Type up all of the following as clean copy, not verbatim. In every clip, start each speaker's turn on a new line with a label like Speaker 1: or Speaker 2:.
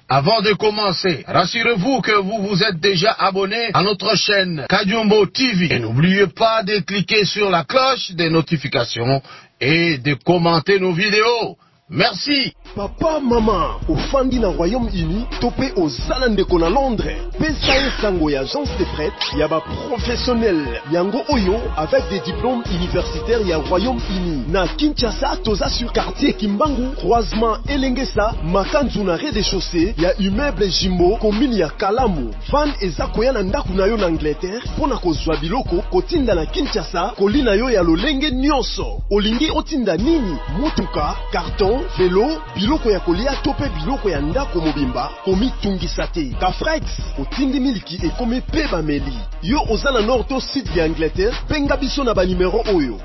Speaker 1: Avant de commencer, rassurez-vous que vous vous êtes déjà abonné à notre chaîne Kadiombo TV. Et n'oubliez pas de cliquer sur la cloche des notifications et de commenter nos vidéos. Merci.
Speaker 2: Papa, maman, au fandi na Royaume-Uni, topé aux Zalandeko na Londres. PSAE Sango ya agence de prêt, yaba professionnel. Yango Oyo, avec des diplômes universitaires ya Royaume-Uni. Na Kinshasa, toza sur quartier Kimbangu, croisement Elengesa, Makanzu na rez-de-chaussée, ya immeuble Jimbo, commune ya Kalamu. Van ezakoya na ndaku na yo na Angleterre, pona kozwa biloko, kotinda na Kinshasa, kolina yo ya lolenge nyonso. Olingi otinda nini? Mutuka, carton, vélo, biloko ya kolia tope biloko ya ndako mobimba komi tungisa te. Kafrex otindi miliki ekome pe bameli. Yo ozana nord to sud ya Angleterre, benga biso na ba numero oyo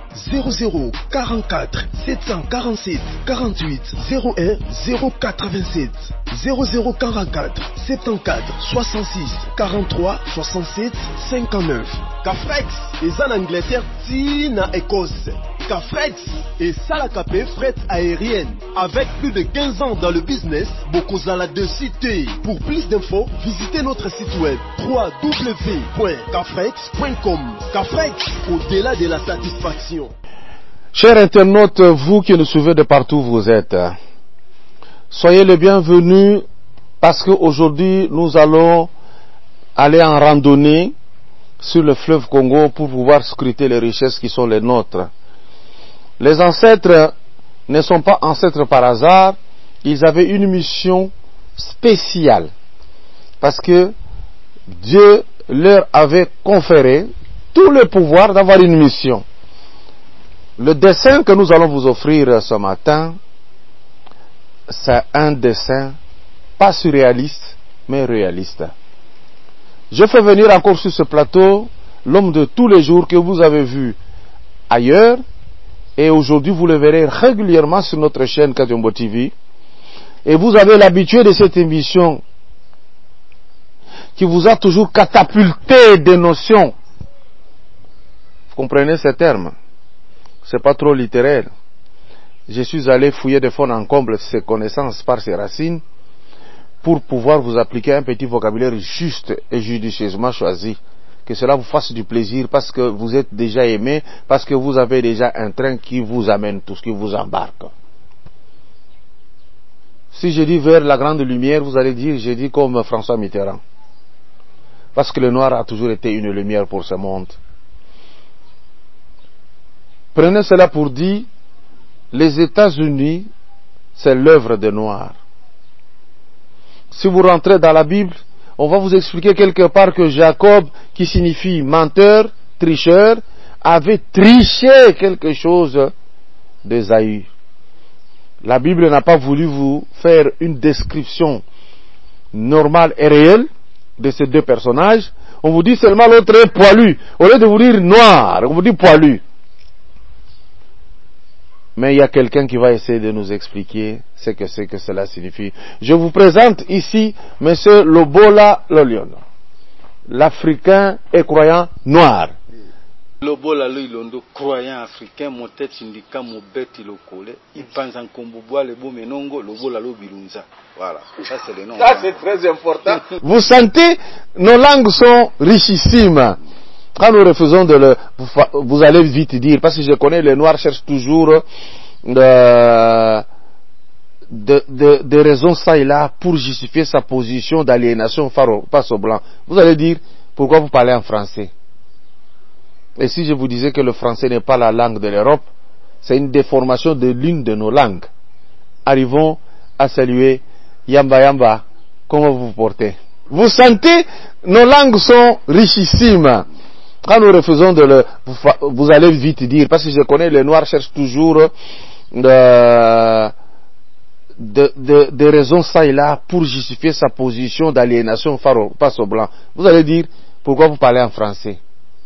Speaker 2: 0044 747 48 01 087 0044 74 66 43 67 59. Kafrex eza na Angleterre ti na Écosse. Kafrex et Salakapé fret aérienne. Avec plus de 15 ans dans le business, Bokozala de cité. Pour plus d'infos, visitez notre site web www.kafrex.com. Kafrex, au-delà de la satisfaction.
Speaker 3: Chers internautes, vous qui nous suivez de partout où vous êtes, soyez les bienvenus parce qu'aujourd'hui nous allons aller en randonnée sur le fleuve Congo pour pouvoir scruter les richesses qui sont les nôtres. Les ancêtres ne sont pas ancêtres par hasard, ils avaient une mission spéciale parce que Dieu leur avait conféré tout le pouvoir d'avoir une mission. Le dessin que nous allons vous offrir ce matin, c'est un dessin pas surréaliste mais réaliste. Je fais venir encore sur ce plateau l'homme de tous les jours que vous avez vu ailleurs. Et aujourd'hui, vous le verrez régulièrement sur notre chaîne Kadiombo TV. Et vous avez l'habitude de cette émission qui vous a toujours catapulté des notions. Vous comprenez ces termes? C'est pas trop littéraire. Je suis allé fouiller de fond en comble ces connaissances par ces racines pour pouvoir vous appliquer un petit vocabulaire juste et judicieusement choisi. Que cela vous fasse du plaisir parce que vous êtes déjà aimé, parce que vous avez déjà un train qui vous amène tout ce qui vous embarque. Si je dis vers la grande lumière, vous allez dire, je dis comme François Mitterrand. Parce que le noir a toujours été une lumière pour ce monde. Prenez cela pour dire, les États-Unis, c'est l'œuvre des Noirs. Si vous rentrez dans la Bible, on va vous expliquer quelque part que Jacob, qui signifie menteur, tricheur, avait triché quelque chose d'Ésaü. La Bible n'a pas voulu vous faire une description normale et réelle de ces deux personnages. On vous dit seulement l'autre est poilu. Au lieu de vous dire noir, on vous dit poilu. Mais il y a quelqu'un qui va essayer de nous expliquer ce que cela signifie. Je vous présente ici M. Lobola Loliondo, l'Africain et croyant noir.
Speaker 4: Lobola Loliondo, croyant africain, mon tête syndicat, mon bête locale, il pense en Komboboa, le beau menongo, Lobola Lobilunza. Voilà, ça c'est le nom.
Speaker 3: Ça c'est très important. Vous sentez, nos langues sont richissimes. Quand nous refusons vous allez vite dire, parce que je connais les Noirs cherchent toujours des raisons ça et là pour justifier sa position d'aliénation face aux Blancs. Vous allez dire, pourquoi vous parlez en français? Et si je vous disais que le français n'est pas la langue de l'Europe, c'est une déformation de l'une de nos langues. Arrivons à saluer Yamba Yamba, comment vous vous portez? Vous sentez, nos langues sont richissimes. Quand nous refusons vous allez vite dire, parce que je connais les Noirs cherchent toujours des raisons ça et là pour justifier sa position d'aliénation face aux Blancs. Vous allez dire, pourquoi vous parlez en français?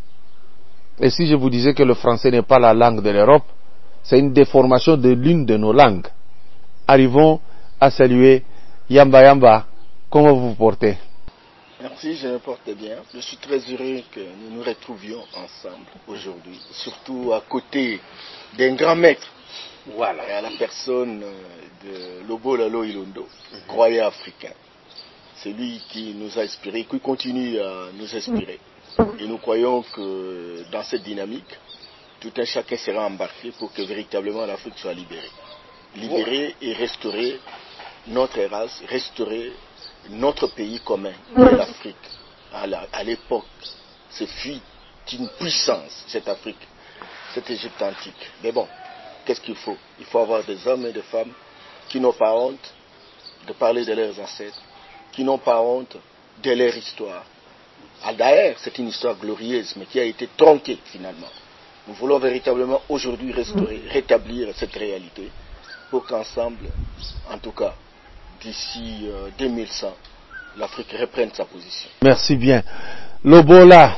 Speaker 3: Et si je vous disais que le français n'est pas la langue de l'Europe, c'est une déformation de l'une de nos langues. Arrivons à saluer Yamba Yamba, comment vous vous portez?
Speaker 5: Merci, je me porte bien. Je suis très heureux que nous nous retrouvions ensemble aujourd'hui, surtout à côté d'un grand maître. Voilà. Et à la personne de Lobola Loliondo, croyant africain. C'est lui qui nous a inspirés, qui continue à nous inspirer. Et nous croyons que dans cette dynamique, tout un chacun sera embarqué pour que véritablement l'Afrique soit libérée. Libérée et restaurer notre race, restaurer notre pays commun, l'Afrique. À l'époque, ce fut une puissance, cette Afrique, cette Égypte antique. Mais bon, qu'est-ce qu'il faut? Il faut avoir des hommes et des femmes qui n'ont pas honte de parler de leurs ancêtres, qui n'ont pas honte de leur histoire. D'ailleurs, c'est une histoire glorieuse, mais qui a été tronquée finalement. Nous voulons véritablement aujourd'hui restaurer, rétablir cette réalité, pour qu'ensemble, en tout cas, d'ici 2100, l'Afrique reprenne sa position.
Speaker 3: Merci bien. Lobola,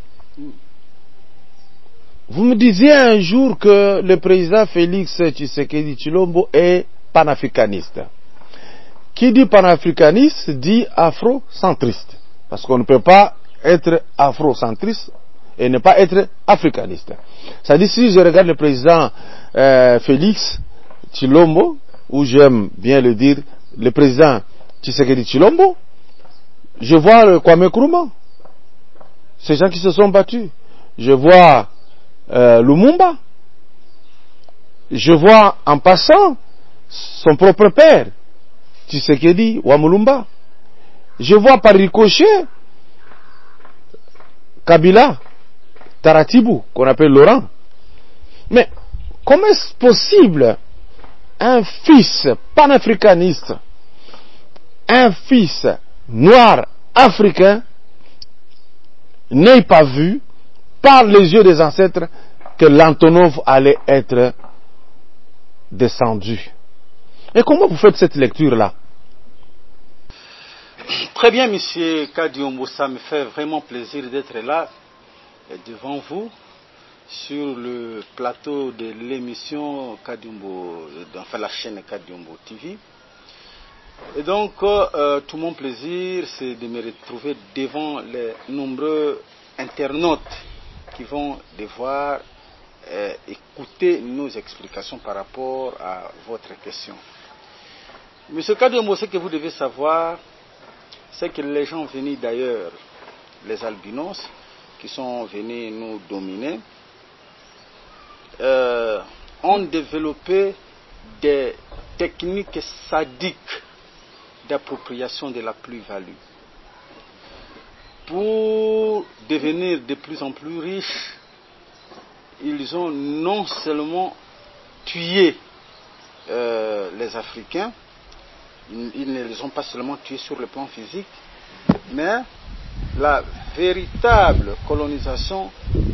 Speaker 3: vous me disiez un jour que le président Félix Tshisekedi Tshilombo est panafricaniste. Qui dit panafricaniste dit afrocentriste. Parce qu'on ne peut pas être afrocentriste et ne pas être africaniste. C'est-à-dire, si je regarde le président Félix Tshilombo, ou j'aime bien le dire, le président Tshisekedi Tshilombo, je vois le Kwame Nkrumah, ces gens qui se sont battus. Je vois Lumumba. Je vois en passant son propre père, Tshisekedi Wamulumba. Je vois par ricochet Kabila, Taratibou, qu'on appelle Laurent. Mais comment est-ce possible un fils panafricaniste, un fils noir africain n'ait pas vu par les yeux des ancêtres que l'Antonov allait être descendu? Et comment vous faites cette lecture-là?
Speaker 4: Très bien, monsieur Kadiombo, ça me fait vraiment plaisir d'être là devant vous sur le plateau de l'émission Kadiombo, enfin la chaîne Kadiombo TV. Et donc, tout mon plaisir, c'est de me retrouver devant les nombreux internautes qui vont devoir écouter nos explications par rapport à votre question. Monsieur Kadiombo, ce que vous devez savoir, c'est que les gens venus d'ailleurs, les albinos, qui sont venus nous dominer, ont développé des techniques sadiques d'appropriation de la plus-value pour devenir de plus en plus riches. Ils ont non seulement tué les Africains, ils ne les ont pas seulement tués sur le plan physique, mais la véritable colonisation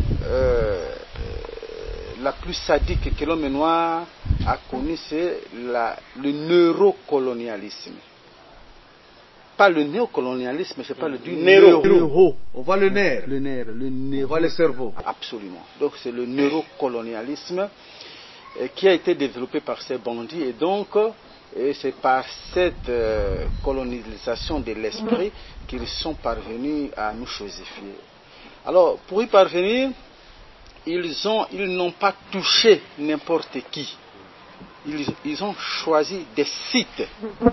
Speaker 4: la plus sadique que l'homme noir a connue, c'est le neurocolonialisme. Pas le néocolonialisme, je parle du neuro.
Speaker 3: On voit le nerf.
Speaker 4: Le nerf,
Speaker 3: on voit le cerveau.
Speaker 4: Absolument. Donc c'est le neurocolonialisme qui a été développé par ces bandits, et donc c'est par cette colonisation de l'esprit qu'ils sont parvenus à nous chosifier. Alors, pour y parvenir, ils n'ont pas touché n'importe qui. Ils ont choisi des sites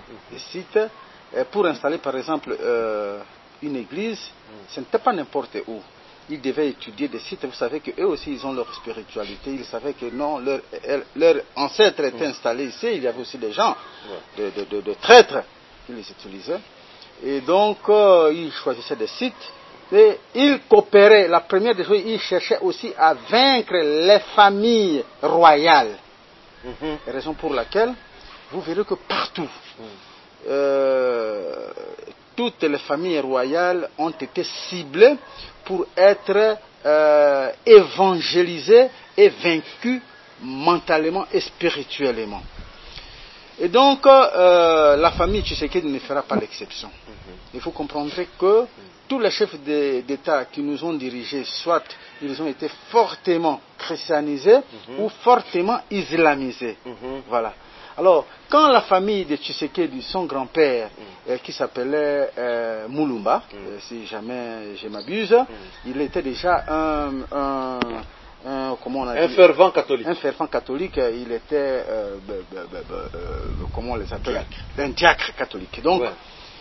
Speaker 4: pour installer, par exemple, une église. Ce n'était pas n'importe où. Ils devaient étudier des sites. Vous savez qu'eux aussi, ils ont leur spiritualité. Ils savaient que non, leur ancêtre était installé ici. Il y avait aussi des gens, de traîtres, qui les utilisaient. Et donc, ils choisissaient des sites. Et ils coopéraient. La première des choses, ils cherchaient aussi à vaincre les familles royales. Raison pour laquelle, vous verrez que partout, toutes les familles royales ont été ciblées pour être évangélisées et vaincues mentalement et spirituellement. Et donc, la famille Tshisekedi ne fera pas l'exception. Il faut comprendre que tous les chefs d'État qui nous ont dirigés, soit ils ont été fortement christianisés ou fortement islamisés. Voilà. Alors, quand la famille de Tshisekedi, son grand-père, qui s'appelait Mulumba, si jamais je m'abuse, il était déjà comment on a dit,
Speaker 3: un fervent catholique.
Speaker 4: Un fervent catholique, il était, comment on les appelle, un diacre catholique. Donc,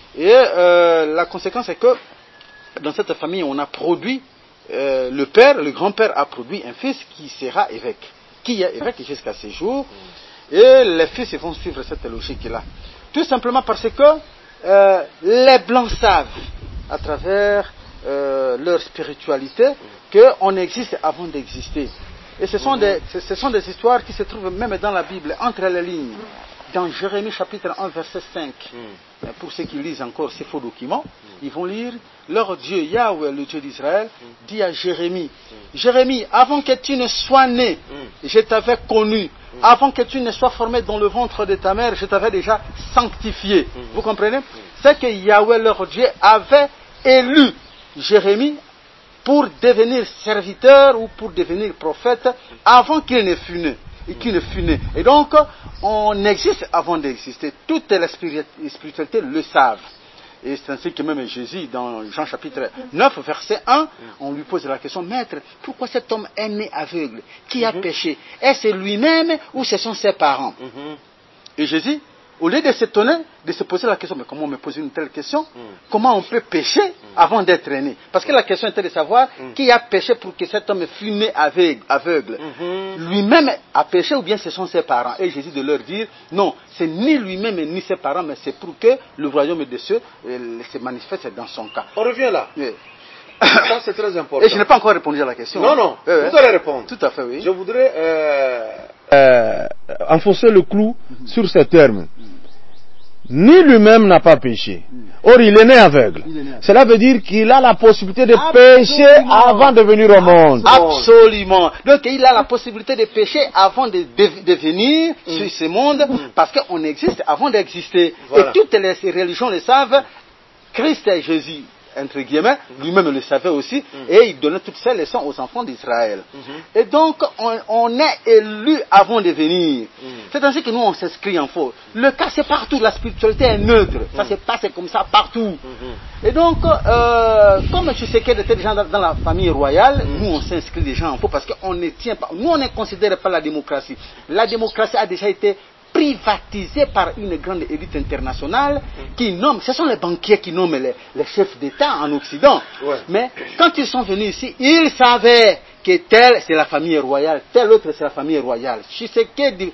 Speaker 4: Et la conséquence est que dans cette famille, on a produit, le père, le grand-père a produit un fils qui sera évêque, qui est évêque jusqu'à ces jours. Et les fils vont suivre cette logique-là. Tout simplement parce que les Blancs savent, à travers leur spiritualité, qu'on existe avant d'exister. Et ce sont des histoires qui se trouvent même dans la Bible, entre les lignes. Dans Jérémie chapitre 1, verset 5, pour ceux qui lisent encore ces faux documents, ils vont lire, leur Dieu, Yahweh, le Dieu d'Israël, dit à Jérémie, Jérémie, avant que tu ne sois né, je t'avais connu. Avant que tu ne sois formé dans le ventre de ta mère, je t'avais déjà sanctifié. Vous comprenez? C'est que Yahweh, leur Dieu, avait élu Jérémie pour devenir serviteur ou pour devenir prophète avant qu'il ne fût né. Et donc, on existe avant d'exister. Toutes les spiritualités le savent. Et c'est ainsi que même Jésus, dans Jean chapitre 9, verset 1, on lui pose la question, Maître, pourquoi cet homme est né aveugle? Qui a péché? Est-ce lui-même ou ce sont ses parents? Et Jésus, au lieu de s'étonner, de se poser la question, mais comment on me pose une telle question? Comment on peut pécher avant d'être né? Parce que la question était de savoir qui a péché pour que cet homme fût né aveugle. Lui-même a péché ou bien ce sont ses parents? Et Jésus de leur dire, non, c'est ni lui-même ni ses parents, mais c'est pour que le royaume des cieux se manifeste dans son cas.
Speaker 3: On revient là.
Speaker 4: Oui.
Speaker 3: Ça, c'est très important.
Speaker 4: Et je n'ai pas encore répondu à la question.
Speaker 3: Non, non, vous allez répondre.
Speaker 4: Tout à fait, oui.
Speaker 3: Je voudrais enfoncer le clou sur ces termes. Ni lui-même n'a pas péché. Or, il est né aveugle. Cela veut dire qu'il a la possibilité de pécher avant de venir au monde.
Speaker 4: Absolument. Donc, il a la possibilité de pécher avant de venir sur ce monde, parce qu'on existe avant d'exister. Voilà. Et toutes les religions le savent. Christ et Jésus, entre guillemets, lui-même le savait aussi, et il donnait toutes ces leçons aux enfants d'Israël. Et donc, on est élu avant de venir. C'est ainsi que nous, on s'inscrit en faux. Le cas, c'est partout. La spiritualité est neutre. Ça se passe comme ça partout. Et donc, comme je sais qu'il y a des gens dans la famille royale, nous, on s'inscrit des gens en faux parce qu'on ne tient pas. Nous, on ne considère pas la démocratie. La démocratie a déjà été privatisé par une grande élite internationale qui nomme, ce sont les banquiers qui nomment les chefs d'État en Occident. Mais quand ils sont venus ici, ils savaient que tel c'est la famille royale, tel autre c'est la famille royale. Tshisekedi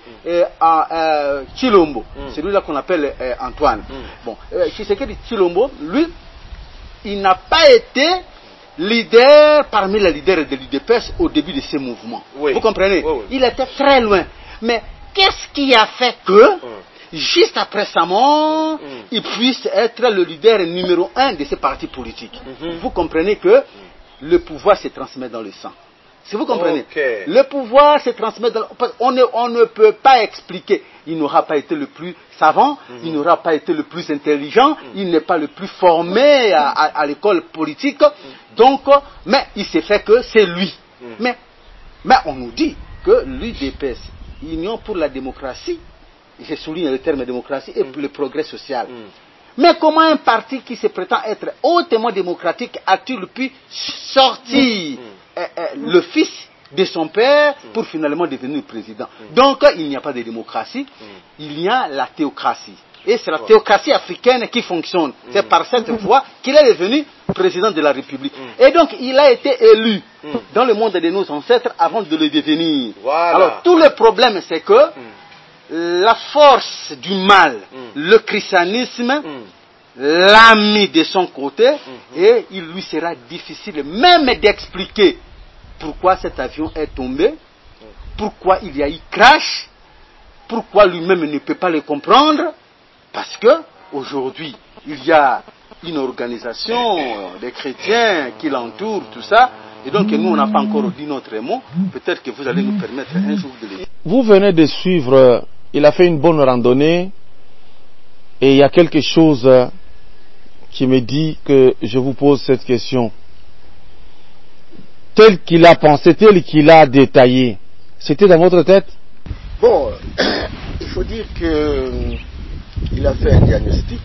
Speaker 4: Tshilombo, c'est lui là qu'on appelle Antoine. Bon, Tshisekedi Tshilombo, lui, il n'a pas été leader parmi les leaders de l'UDPS au début de ces mouvements. Vous comprenez? Il était très loin. Mais qu'est-ce qui a fait que, juste après sa mort, il puisse être le leader numéro 1 de ces partis politiques? Vous comprenez que le pouvoir se transmet dans le sang. Si vous comprenez, le pouvoir se transmet dans le... On ne peut pas expliquer. Il n'aura pas été le plus savant, il n'aura pas été le plus intelligent, il n'est pas le plus formé à l'école politique. Donc, mais il s'est fait que c'est lui. Mais on nous dit que l'UDPS, Union pour la démocratie, je souligne le terme démocratie, et pour le progrès social. Mais comment un parti qui se prétend être hautement démocratique a-t-il pu sortir le fils de son père pour finalement devenir président? Donc il n'y a pas de démocratie, il y a la théocratie. Et c'est la théocratie africaine qui fonctionne. C'est par cette voie qu'il est devenu président de la République. Et donc, il a été élu dans le monde de nos ancêtres avant de le devenir. Alors, tout le problème, c'est que la force du mal, le christianisme, l'a mis de son côté, et il lui sera difficile même d'expliquer pourquoi cet avion est tombé, pourquoi il y a eu crash, pourquoi lui-même ne peut pas le comprendre. Parce que aujourd'hui, il y a une organisation des chrétiens qui l'entoure, tout ça, et donc nous, on n'a pas encore dit notre mot. Peut-être que vous allez nous permettre un jour de le dire.
Speaker 3: Vous venez de suivre, il a fait une bonne randonnée, et il y a quelque chose qui me dit que je vous pose cette question. Tel qu'il a pensé, tel qu'il a détaillé, c'était dans votre tête?
Speaker 5: Bon, il faut dire que il a fait un diagnostic,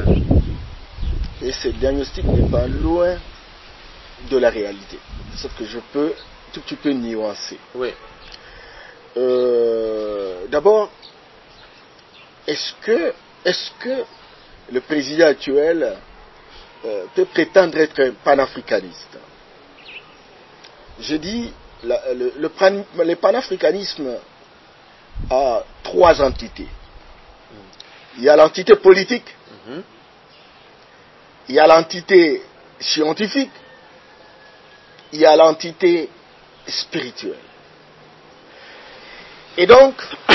Speaker 5: et ce diagnostic n'est pas loin de la réalité. Sauf que je peux tout petit peu nuancer. D'abord, est-ce que le président actuel peut prétendre être panafricaniste. Je dis, le panafricanisme a trois entités. Il y a l'entité politique, il y a l'entité scientifique, il y a l'entité spirituelle. Et donc,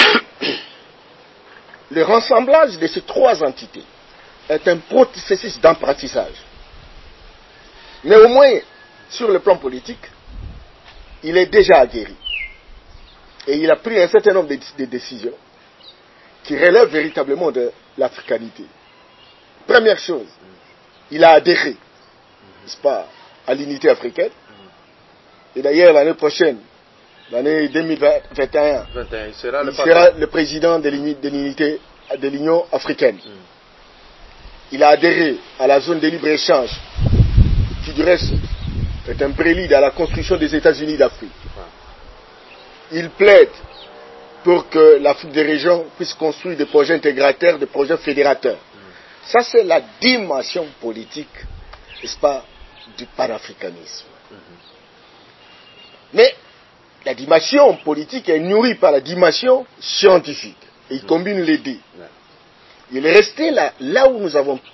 Speaker 5: le rassemblage de ces trois entités est un processus d'apprentissage. Mais au moins, sur le plan politique, il est déjà aguerri. Et il a pris un certain nombre de décisions qui relèvent véritablement de l'africanité. Première chose, il a adhéré, n'est-ce pas, à l'unité africaine. Et d'ailleurs, l'année prochaine, l'année 2021, il sera le président de l'unité de l'Union africaine. Il a adhéré à la zone de libre-échange, qui du reste est un prélude à la construction des États-Unis d'Afrique. Il plaide pour que l'Afrique des régions puisse construire des projets intégrateurs, des projets fédérateurs. Ça, c'est la dimension politique, n'est-ce pas, du panafricanisme. Mais la dimension politique est nourrie par la dimension scientifique. Et il combine les deux. Il est resté là où nous avons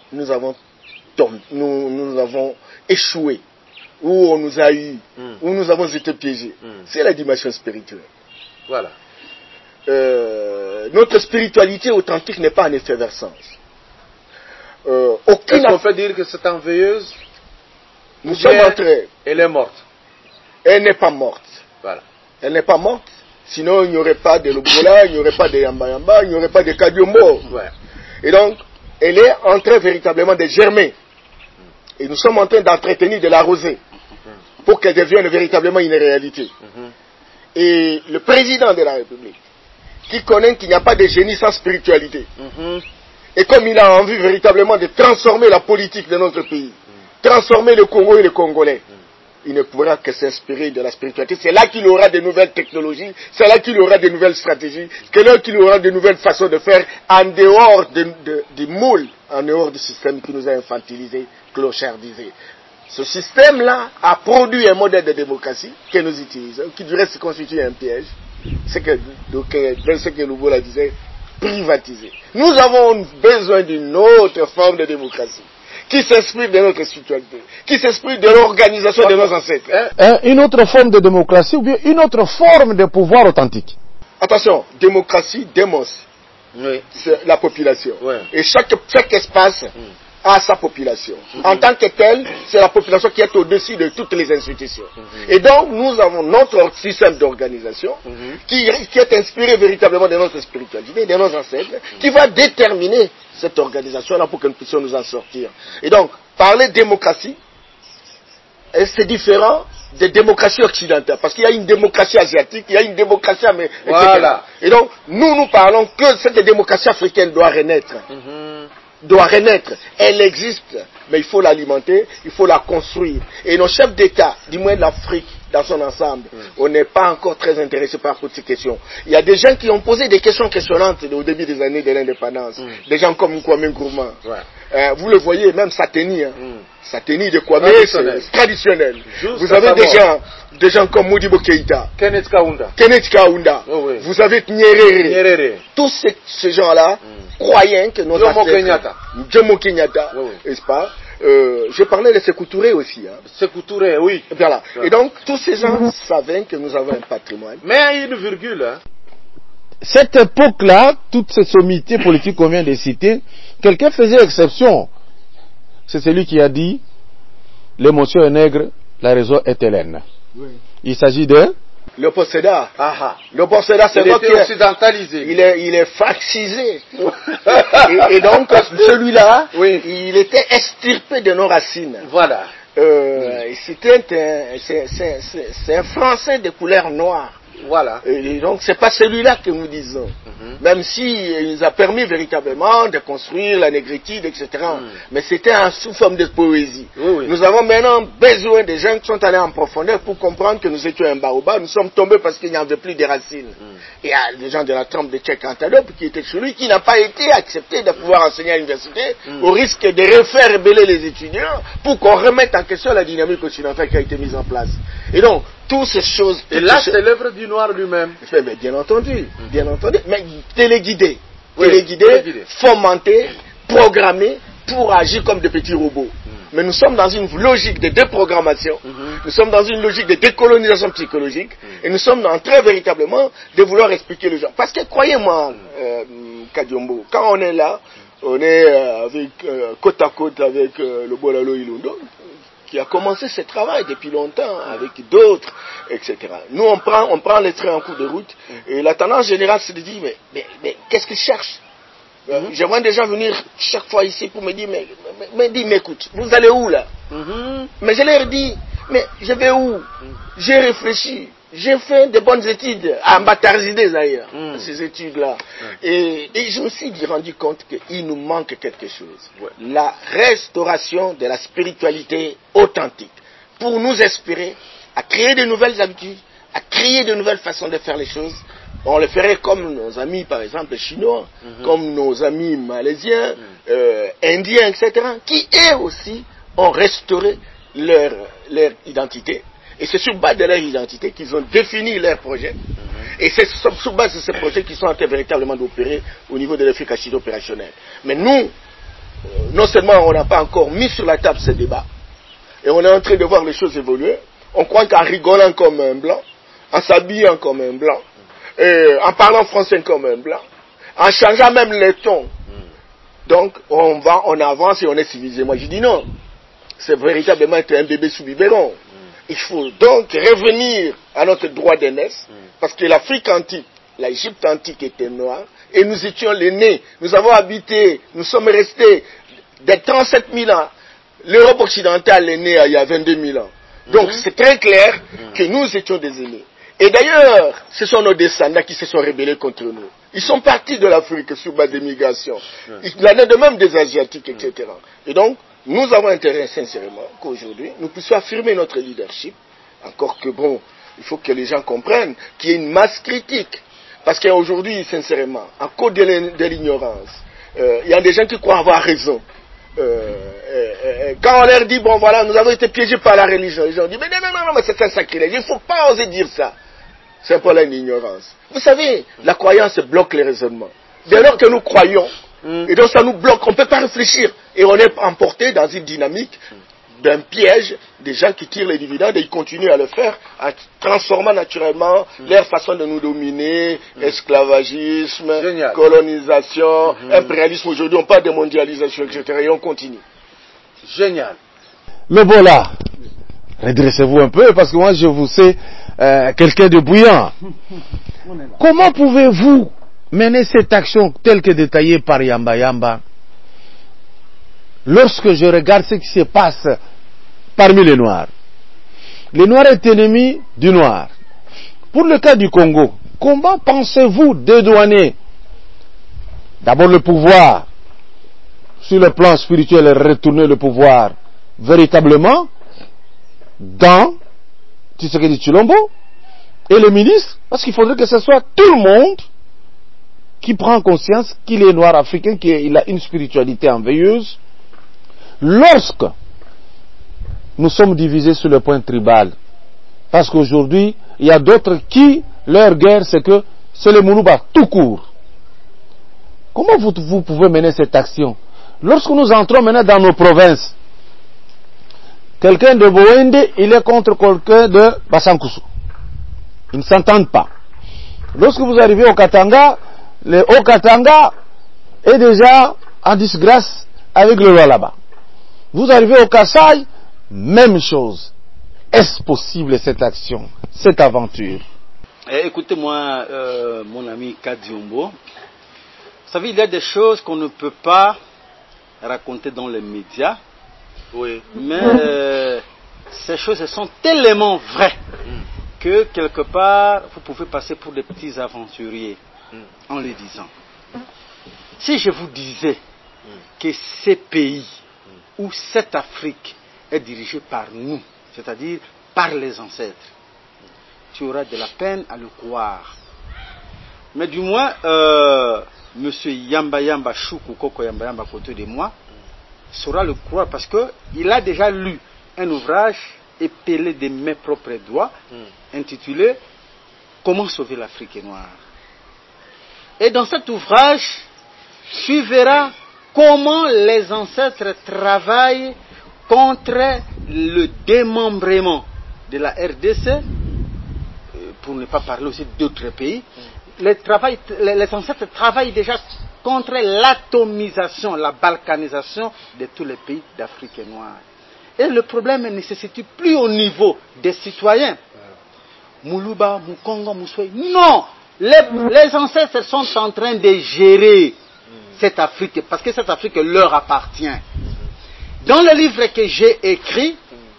Speaker 5: échoué, où on nous a eu, où nous avons été piégés. C'est la dimension spirituelle.
Speaker 3: Voilà.
Speaker 5: Notre spiritualité authentique n'est pas en effervescence.
Speaker 3: Est-ce qu'on peut dire que cette enveilleuse,
Speaker 5: nous sommes en train,
Speaker 3: elle est morte?
Speaker 5: Elle n'est pas morte.
Speaker 3: Voilà.
Speaker 5: Elle n'est pas morte, sinon il n'y aurait pas de Lobola, il n'y aurait pas de Yamba Yamba, il n'y aurait pas de Kadiombo.
Speaker 3: Ouais.
Speaker 5: Et donc, elle est en train véritablement de germer. Et nous sommes en train d'entretenir, de l'arroser, pour qu'elle devienne véritablement une réalité. Et le président de la République, qui connaît qu'il n'y a pas de génie sans spiritualité, et comme il a envie véritablement de transformer la politique de notre pays, transformer le Congo et les Congolais, il ne pourra que s'inspirer de la spiritualité. C'est là qu'il aura de nouvelles technologies, c'est là qu'il aura de nouvelles stratégies, c'est là qu'il aura de nouvelles façons de faire en dehors du moule, en dehors du système qui nous a infantilisés, clochardisés. Ce système-là a produit un modèle de démocratie que nous utilisons, qui du reste constitue un piège. C'est que, ce que Lubola disait, privatisé. Nous avons besoin d'une autre forme de démocratie, qui s'inspire de notre citoyenneté, qui s'inspire de l'organisation de nos ancêtres.
Speaker 3: Une autre forme de démocratie ou bien une autre forme de pouvoir authentique?
Speaker 5: Attention, démocratie, démos, c'est la population. Et chaque espace a sa population. En tant que telle, c'est la population qui est au-dessus de toutes les institutions. Et donc, nous avons notre système d'organisation qui est inspiré véritablement de notre spiritualité, de nos ancêtres, qui va déterminer cette organisation-là pour que nous puissions nous en sortir. Et donc, parler de démocratie, c'est différent des démocraties occidentales. Parce qu'il y a une démocratie asiatique, il y a une démocratie américaine. Voilà. Et donc, nous parlons que cette démocratie africaine doit renaître. Doit renaître. Elle existe, mais il faut l'alimenter, il faut la construire. Et nos chefs d'État, du moins de l'Afrique dans son ensemble, on n'est pas encore très intéressés par toutes ces questions. Il y a des gens qui ont posé des questions questionnantes au début des années de l'indépendance. Des gens comme Kwame Nkrumah. Vous le voyez, même sa tenue. Sa tenue de Kwame, c'est traditionnel. Vous avez des gens comme Modibo Keïta, Kenneth Kaunda. Vous avez Nyerere. Tous ces gens-là croyant que nos ancêtres, Jomo Kenyatta, n'est-ce pas? Je parlais de Sékou Touré aussi.
Speaker 3: Sékou Touré, oui.
Speaker 5: Voilà. Et donc, tous ces gens savaient que nous avons un patrimoine.
Speaker 3: Mais il y a une virgule. Cette époque-là, toutes ces sommités politiques qu'on vient de citer, quelqu'un faisait exception. C'est celui qui a dit, l'émotion est nègre, la raison est hélène. Il s'agit de
Speaker 5: Léopold Sédar. Léopold Sédar, c'est
Speaker 3: donc occidentalisé.
Speaker 5: Il est fascisé. et donc, celui-là, il était extirpé de nos racines.
Speaker 3: Voilà.
Speaker 5: C'est un Français de couleur noire. Voilà. Et donc, c'est pas celui-là que nous disons. Même si il nous a permis véritablement de construire la négritude, etc. Mais c'était sous forme de poésie. Nous avons maintenant besoin des gens qui sont allés en profondeur pour comprendre que nous étions un baobab. Nous sommes tombés parce qu'il n'y avait plus de racines. Et il y a des gens de la trempe de Tchèque Antelope qui était celui qui n'a pas été accepté de pouvoir enseigner à l'université au risque de refaire rebeller les étudiants pour qu'on remette en question la dynamique occidentale qui a été mise en place. Et donc, toutes ces choses...
Speaker 3: Et là, c'est l'œuvre du noir lui-même.
Speaker 5: Mais bien entendu, mais téléguidé, fomenté, programmé pour agir comme des petits robots. Mais nous sommes dans une logique de déprogrammation, nous sommes dans une logique de décolonisation psychologique, et nous sommes en train véritablement de vouloir expliquer les gens. Parce que croyez-moi, Kadiombo, quand on est là, on est avec, côte à côte avec le Bolalo Ilundo, qui a commencé ce travail depuis longtemps avec d'autres, etc. Nous, on prend les trains en cours de route, et la tendance générale, c'est de dire, mais qu'est-ce qu'ils cherchent? J'aimerais des gens venir chaque fois ici pour me dire, mais écoute, vous allez où là? Mais je leur dis, mais je vais où? J'ai réfléchi, j'ai fait de bonnes études, à Mbatarsidé d'ailleurs, ces études-là. Et je me suis rendu compte qu'il nous manque quelque chose. La restauration de la spiritualité authentique. Pour nous inspirer à créer de nouvelles habitudes, à créer de nouvelles façons de faire les choses. On le ferait comme nos amis, par exemple, chinois, comme nos amis malaisiens, indiens, etc., qui, eux aussi, ont restauré leur identité. Et c'est sur base de leur identité qu'ils ont défini leur projet. Et c'est sur base de ces projets qu'ils sont en train véritablement d'opérer au niveau de l'efficacité opérationnelle. Mais nous, non seulement on n'a pas encore mis sur la table ce débat, et on est en train de voir les choses évoluer, on croit qu'en rigolant comme un blanc, en s'habillant comme un blanc, en parlant français comme un blanc, en changeant même les tons. Donc, on avance et on est civilisé. Moi, je dis non. C'est véritablement être un bébé sous biberon. Il faut donc revenir à notre droit d'aînesse, parce que l'Afrique antique, l'Égypte antique était noire, et nous étions les nés. Nous avons habité, nous sommes restés des 37 000 ans. L'Europe occidentale est née il y a 22 000 ans. Donc, c'est très clair que nous étions des aînés. Et d'ailleurs, ce sont nos descendants qui se sont rebellés contre nous. Ils sont partis de l'Afrique sur base des migrations. Il y en a de même des Asiatiques, etc. Et donc, nous avons intérêt sincèrement qu'aujourd'hui, nous puissions affirmer notre leadership. Encore que bon, il faut que les gens comprennent qu'il y a une masse critique. Parce qu'aujourd'hui, sincèrement, à cause de l'ignorance, il y a des gens qui croient avoir raison. Quand on leur dit, bon voilà, nous avons été piégés par la religion, les gens disent, mais non, mais c'est un sacrilège, il ne faut pas oser dire ça. C'est un problème d'ignorance. Vous savez, la croyance bloque les raisonnements. Dès lors que nous croyons, et donc ça nous bloque, on ne peut pas réfléchir. Et on est emporté dans une dynamique d'un piège des gens qui tirent les dividendes et ils continuent à le faire en transformant naturellement leur façon de nous dominer, esclavagisme, colonisation, impérialisme. Aujourd'hui, on parle de mondialisation, etc. Et on continue.
Speaker 3: Génial. Mais bon là, redressez-vous un peu parce que moi je vous sais quelqu'un de bouillant. Comment pouvez-vous mener cette action telle que détaillée par Yamba Yamba lorsque je regarde ce qui se passe parmi les Noirs? Les Noirs est ennemi du Noir. Pour le cas du Congo, comment pensez-vous dédouaner d'abord le pouvoir sur le plan spirituel et retourner le pouvoir véritablement dans Tshisekedi Tshilombo et le ministre, parce qu'il faudrait que ce soit tout le monde qui prend conscience qu'il est noir africain, qu'il a une spiritualité enveilleuse. Lorsque nous sommes divisés sur le point tribal, parce qu'aujourd'hui, il y a d'autres qui, leur guerre, c'est que c'est le Moulouba tout court. Comment vous pouvez mener cette action? Lorsque nous entrons maintenant dans nos provinces, quelqu'un de Boende, il est contre quelqu'un de Bassankusu. Ils ne s'entendent pas. Lorsque vous arrivez au Katanga, le Haut-Katanga est déjà en disgrâce avec le Lualaba. Vous arrivez au Kasaï, même chose. Est-ce possible cette action, cette aventure?
Speaker 4: Écoutez-moi, mon ami Kadiombo. Vous savez, il y a des choses qu'on ne peut pas raconter dans les médias.
Speaker 3: Oui.
Speaker 4: Mais ces choses elles sont tellement vraies que quelque part, vous pouvez passer pour des petits aventuriers en le disant. Si je vous disais que ces pays ou cette Afrique est dirigée par nous, c'est-à-dire par les ancêtres, tu auras de la peine à le croire. Mais du moins, Monsieur Yamba Yamba Choukou Koko Yamba Yamba à côté de moi saura le croire parce qu'il a déjà lu un ouvrage épelé de mes propres doigts intitulé Comment sauver l'Afrique noire. Et dans cet ouvrage, tu verras comment les ancêtres travaillent contre le démembrement de la RDC, pour ne pas parler aussi d'autres pays. Les ancêtres travaillent déjà contre l'atomisation, la balkanisation de tous les pays d'Afrique noire. Et le problème ne se situe plus au niveau des citoyens. Moulouba, Moukongo, Moussoui. Non! Les ancêtres sont en train de gérer cette Afrique, parce que cette Afrique leur appartient. Dans le livre que j'ai écrit,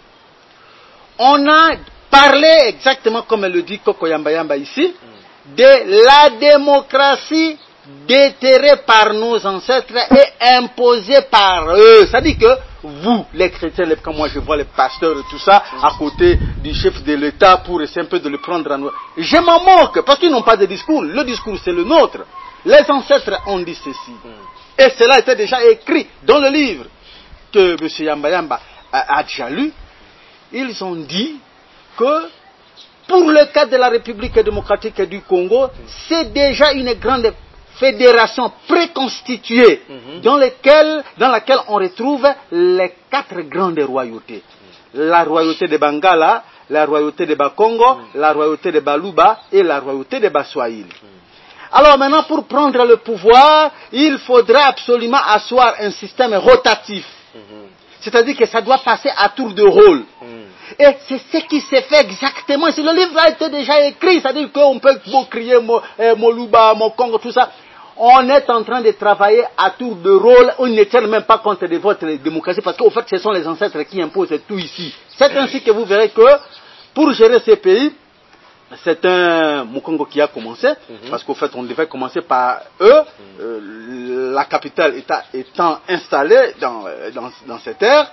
Speaker 4: on a parlé exactement comme le dit Koko Yamba Yamba ici, de la démocratie déterrée par nos ancêtres et imposée par eux. C'est-à-dire que vous, les chrétiens, quand moi je vois les pasteurs et tout ça, à côté du chef de l'État pour essayer un peu de le prendre en... Je m'en moque, parce qu'ils n'ont pas de discours. Le discours, c'est le nôtre. Les ancêtres ont dit ceci. Et cela était déjà écrit dans le livre que M. Yamba Yamba a déjà lu. Ils ont dit que pour le cas de la République démocratique du Congo, c'est déjà une grande fédération préconstituée dans laquelle on retrouve les 4 grandes royautés. La royauté de Bangala, la royauté de Bakongo, la royauté de Baluba et la royauté de Baswahili. Alors maintenant, pour prendre le pouvoir, il faudra absolument asseoir un système rotatif. C'est-à-dire que ça doit passer à tour de rôle. Et c'est ce qui s'est fait exactement. Si le livre a été déjà écrit, c'est-à-dire qu'on peut crier Moluba, Mokongo, tout ça. On est en train de travailler à tour de rôle. On ne tient même pas compte de votre démocratie parce qu'au fait, ce sont les ancêtres qui imposent tout ici. C'est ainsi que vous verrez que pour gérer ces pays, c'est un Mokongo qui a commencé, parce qu'au fait, on devait commencer par eux, la capitale étant installée dans cette terre.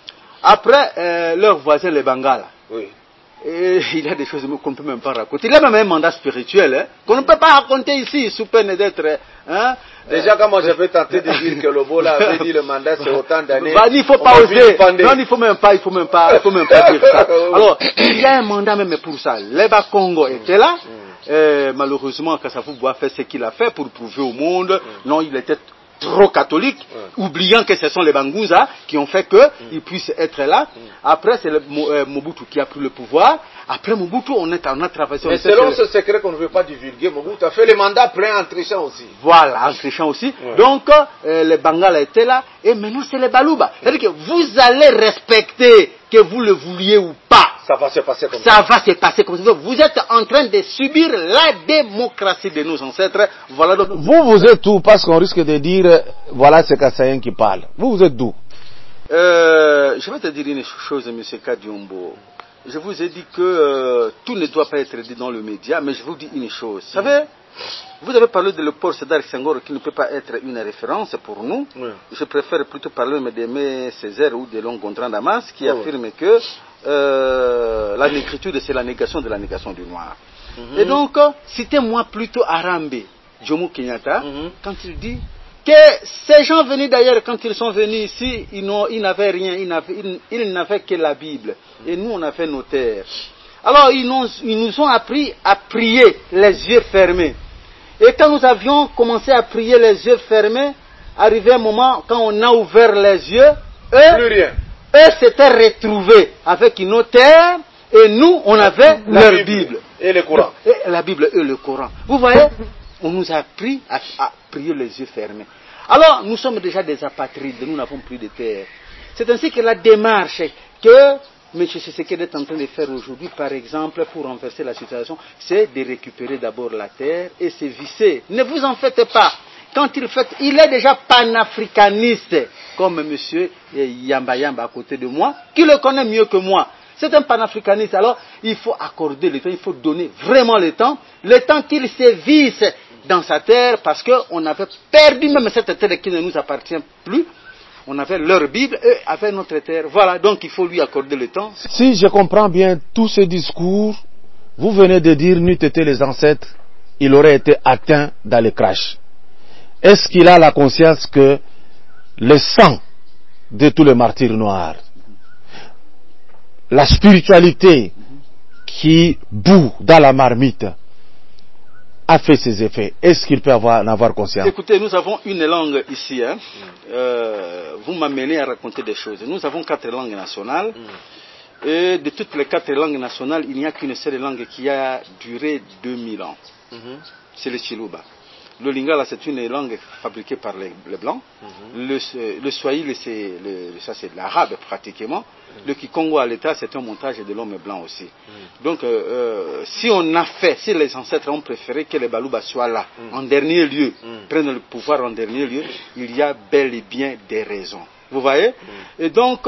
Speaker 4: Après, leurs voisins, les Bangala. Oui. Et il y a des choses qu'on ne peut même pas raconter. Il y a même un mandat spirituel qu'on ne peut pas raconter ici, sous peine d'être...
Speaker 3: Déjà, quand moi je vais tenter de dire que le Bola avait dit le mandat c'est autant d'années...
Speaker 4: Il ne faut pas oser. Non, il ne faut même pas dire ça. Alors, il y a un mandat même pour ça. Les Bakongo étaient là. Malheureusement, Kassafou a fait ce qu'il a fait pour prouver au monde. Non, il était trop catholique, oubliant que ce sont les Bangouza qui ont fait qu'ils puissent être là. Après, c'est Mobutu qui a pris le pouvoir. Après Mobutu, on a travaillé...
Speaker 3: Mais selon ce secret qu'on ne veut pas divulguer, Mobutu a fait les mandats pleins en trichant aussi.
Speaker 4: Voilà, en trichant aussi. Donc, les Bangala étaient là. Et maintenant, c'est les Baluba. C'est-à-dire que vous allez respecter, que vous le vouliez ou pas.
Speaker 3: Ça va se passer comme
Speaker 4: ça. Ça va se passer comme ça. Vous êtes en train de subir la démocratie de nos ancêtres. Voilà donc...
Speaker 3: Vous êtes où? Parce qu'on risque de dire, voilà, c'est Kassayen qui parle. Vous êtes d'où?
Speaker 4: Je vais te dire une chose, M. Kadiombo. Je vous ai dit que tout ne doit pas être dit dans le média, mais je vous dis une chose. Vous savez, vous avez parlé de Léopold Sédar Senghor qui ne peut pas être une référence pour nous. Je préfère plutôt parler d'Aimé Césaire ou de Longontran Damas qui affirme que la négritude c'est la négation de la négation du noir. Et donc, citez-moi plutôt Arambe, Jomo Kenyatta, quand il dit que ces gens venus d'ailleurs, quand ils sont venus ici, ils n'avaient rien, ils n'avaient que la Bible. Et nous, on avait nos terres. Alors, ils nous ont appris à prier les yeux fermés. Et quand nous avions commencé à prier les yeux fermés, arrivé un moment, quand on a ouvert les yeux, eux s'étaient retrouvés avec une autre terre, et nous, on avait leur Bible.
Speaker 3: Et le Coran.
Speaker 4: Et la Bible et le Coran. Vous voyez, on nous a appris à prier les yeux fermés. Alors, nous sommes déjà des apatrides, nous n'avons plus de terre. C'est ainsi que la démarche que M. Tshisekedi est en train de faire aujourd'hui, par exemple, pour renverser la situation, c'est de récupérer d'abord la terre et se visser. Ne vous en faites pas. Quand il est déjà panafricaniste, comme M. Yamba Yamba à côté de moi, qui le connaît mieux que moi. C'est un panafricaniste. Alors, il faut accorder le temps, il faut donner vraiment le temps qu'il sévisse dans sa terre, parce qu'on avait perdu même cette terre qui ne nous appartient plus. On avait leur Bible, eux avaient notre terre. Voilà, donc il faut lui accorder le temps.
Speaker 3: Si je comprends bien tout ce discours, vous venez de dire, n'eût été les ancêtres, il aurait été atteint dans le crash. Est-ce qu'il a la conscience que le sang de tous les martyrs noirs, la spiritualité qui bout dans la marmite, a fait ses effets? Est-ce qu'il peut en avoir conscience?
Speaker 4: Écoutez, nous avons une langue ici. Vous m'amenez à raconter des choses. Nous avons 4 langues nationales. Et de toutes les 4 langues nationales, il n'y a qu'une seule langue qui a duré 2000 ans. C'est le Chiluba. Le Lingala, c'est une langue fabriquée par les Blancs. Le Swahili, ça c'est l'arabe pratiquement. Le Kikongo à l'État, c'est un montage de l'homme blanc aussi. Donc, si les ancêtres ont préféré que les Balouba soient là, en dernier lieu, prennent le pouvoir en dernier lieu, il y a bel et bien des raisons. Vous voyez? Et donc,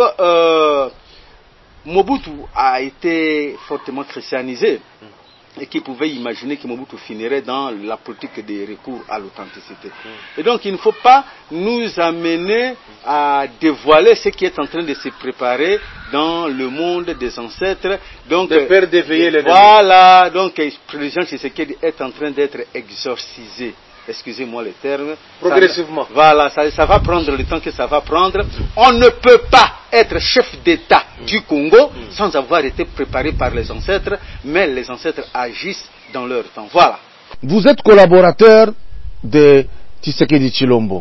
Speaker 4: Mobutu a été fortement christianisé. Et qui pouvait imaginer que Mobutu finirait dans la politique des recours à l'authenticité. Et donc il ne faut pas nous amener à dévoiler ce qui est en train de se préparer dans le monde des ancêtres. Donc,
Speaker 3: de peur d'éveiller les démons.
Speaker 4: Voilà, donc le président Tshisekedi est en train d'être exorcisé. Excusez-moi le terme.
Speaker 3: Progressivement.
Speaker 4: Voilà, ça va prendre le temps que ça va prendre. On ne peut pas être chef d'État du Congo sans avoir été préparé par les ancêtres, mais les ancêtres agissent dans leur temps. Voilà.
Speaker 3: Vous êtes collaborateur de Tshisekedi Tshilombo.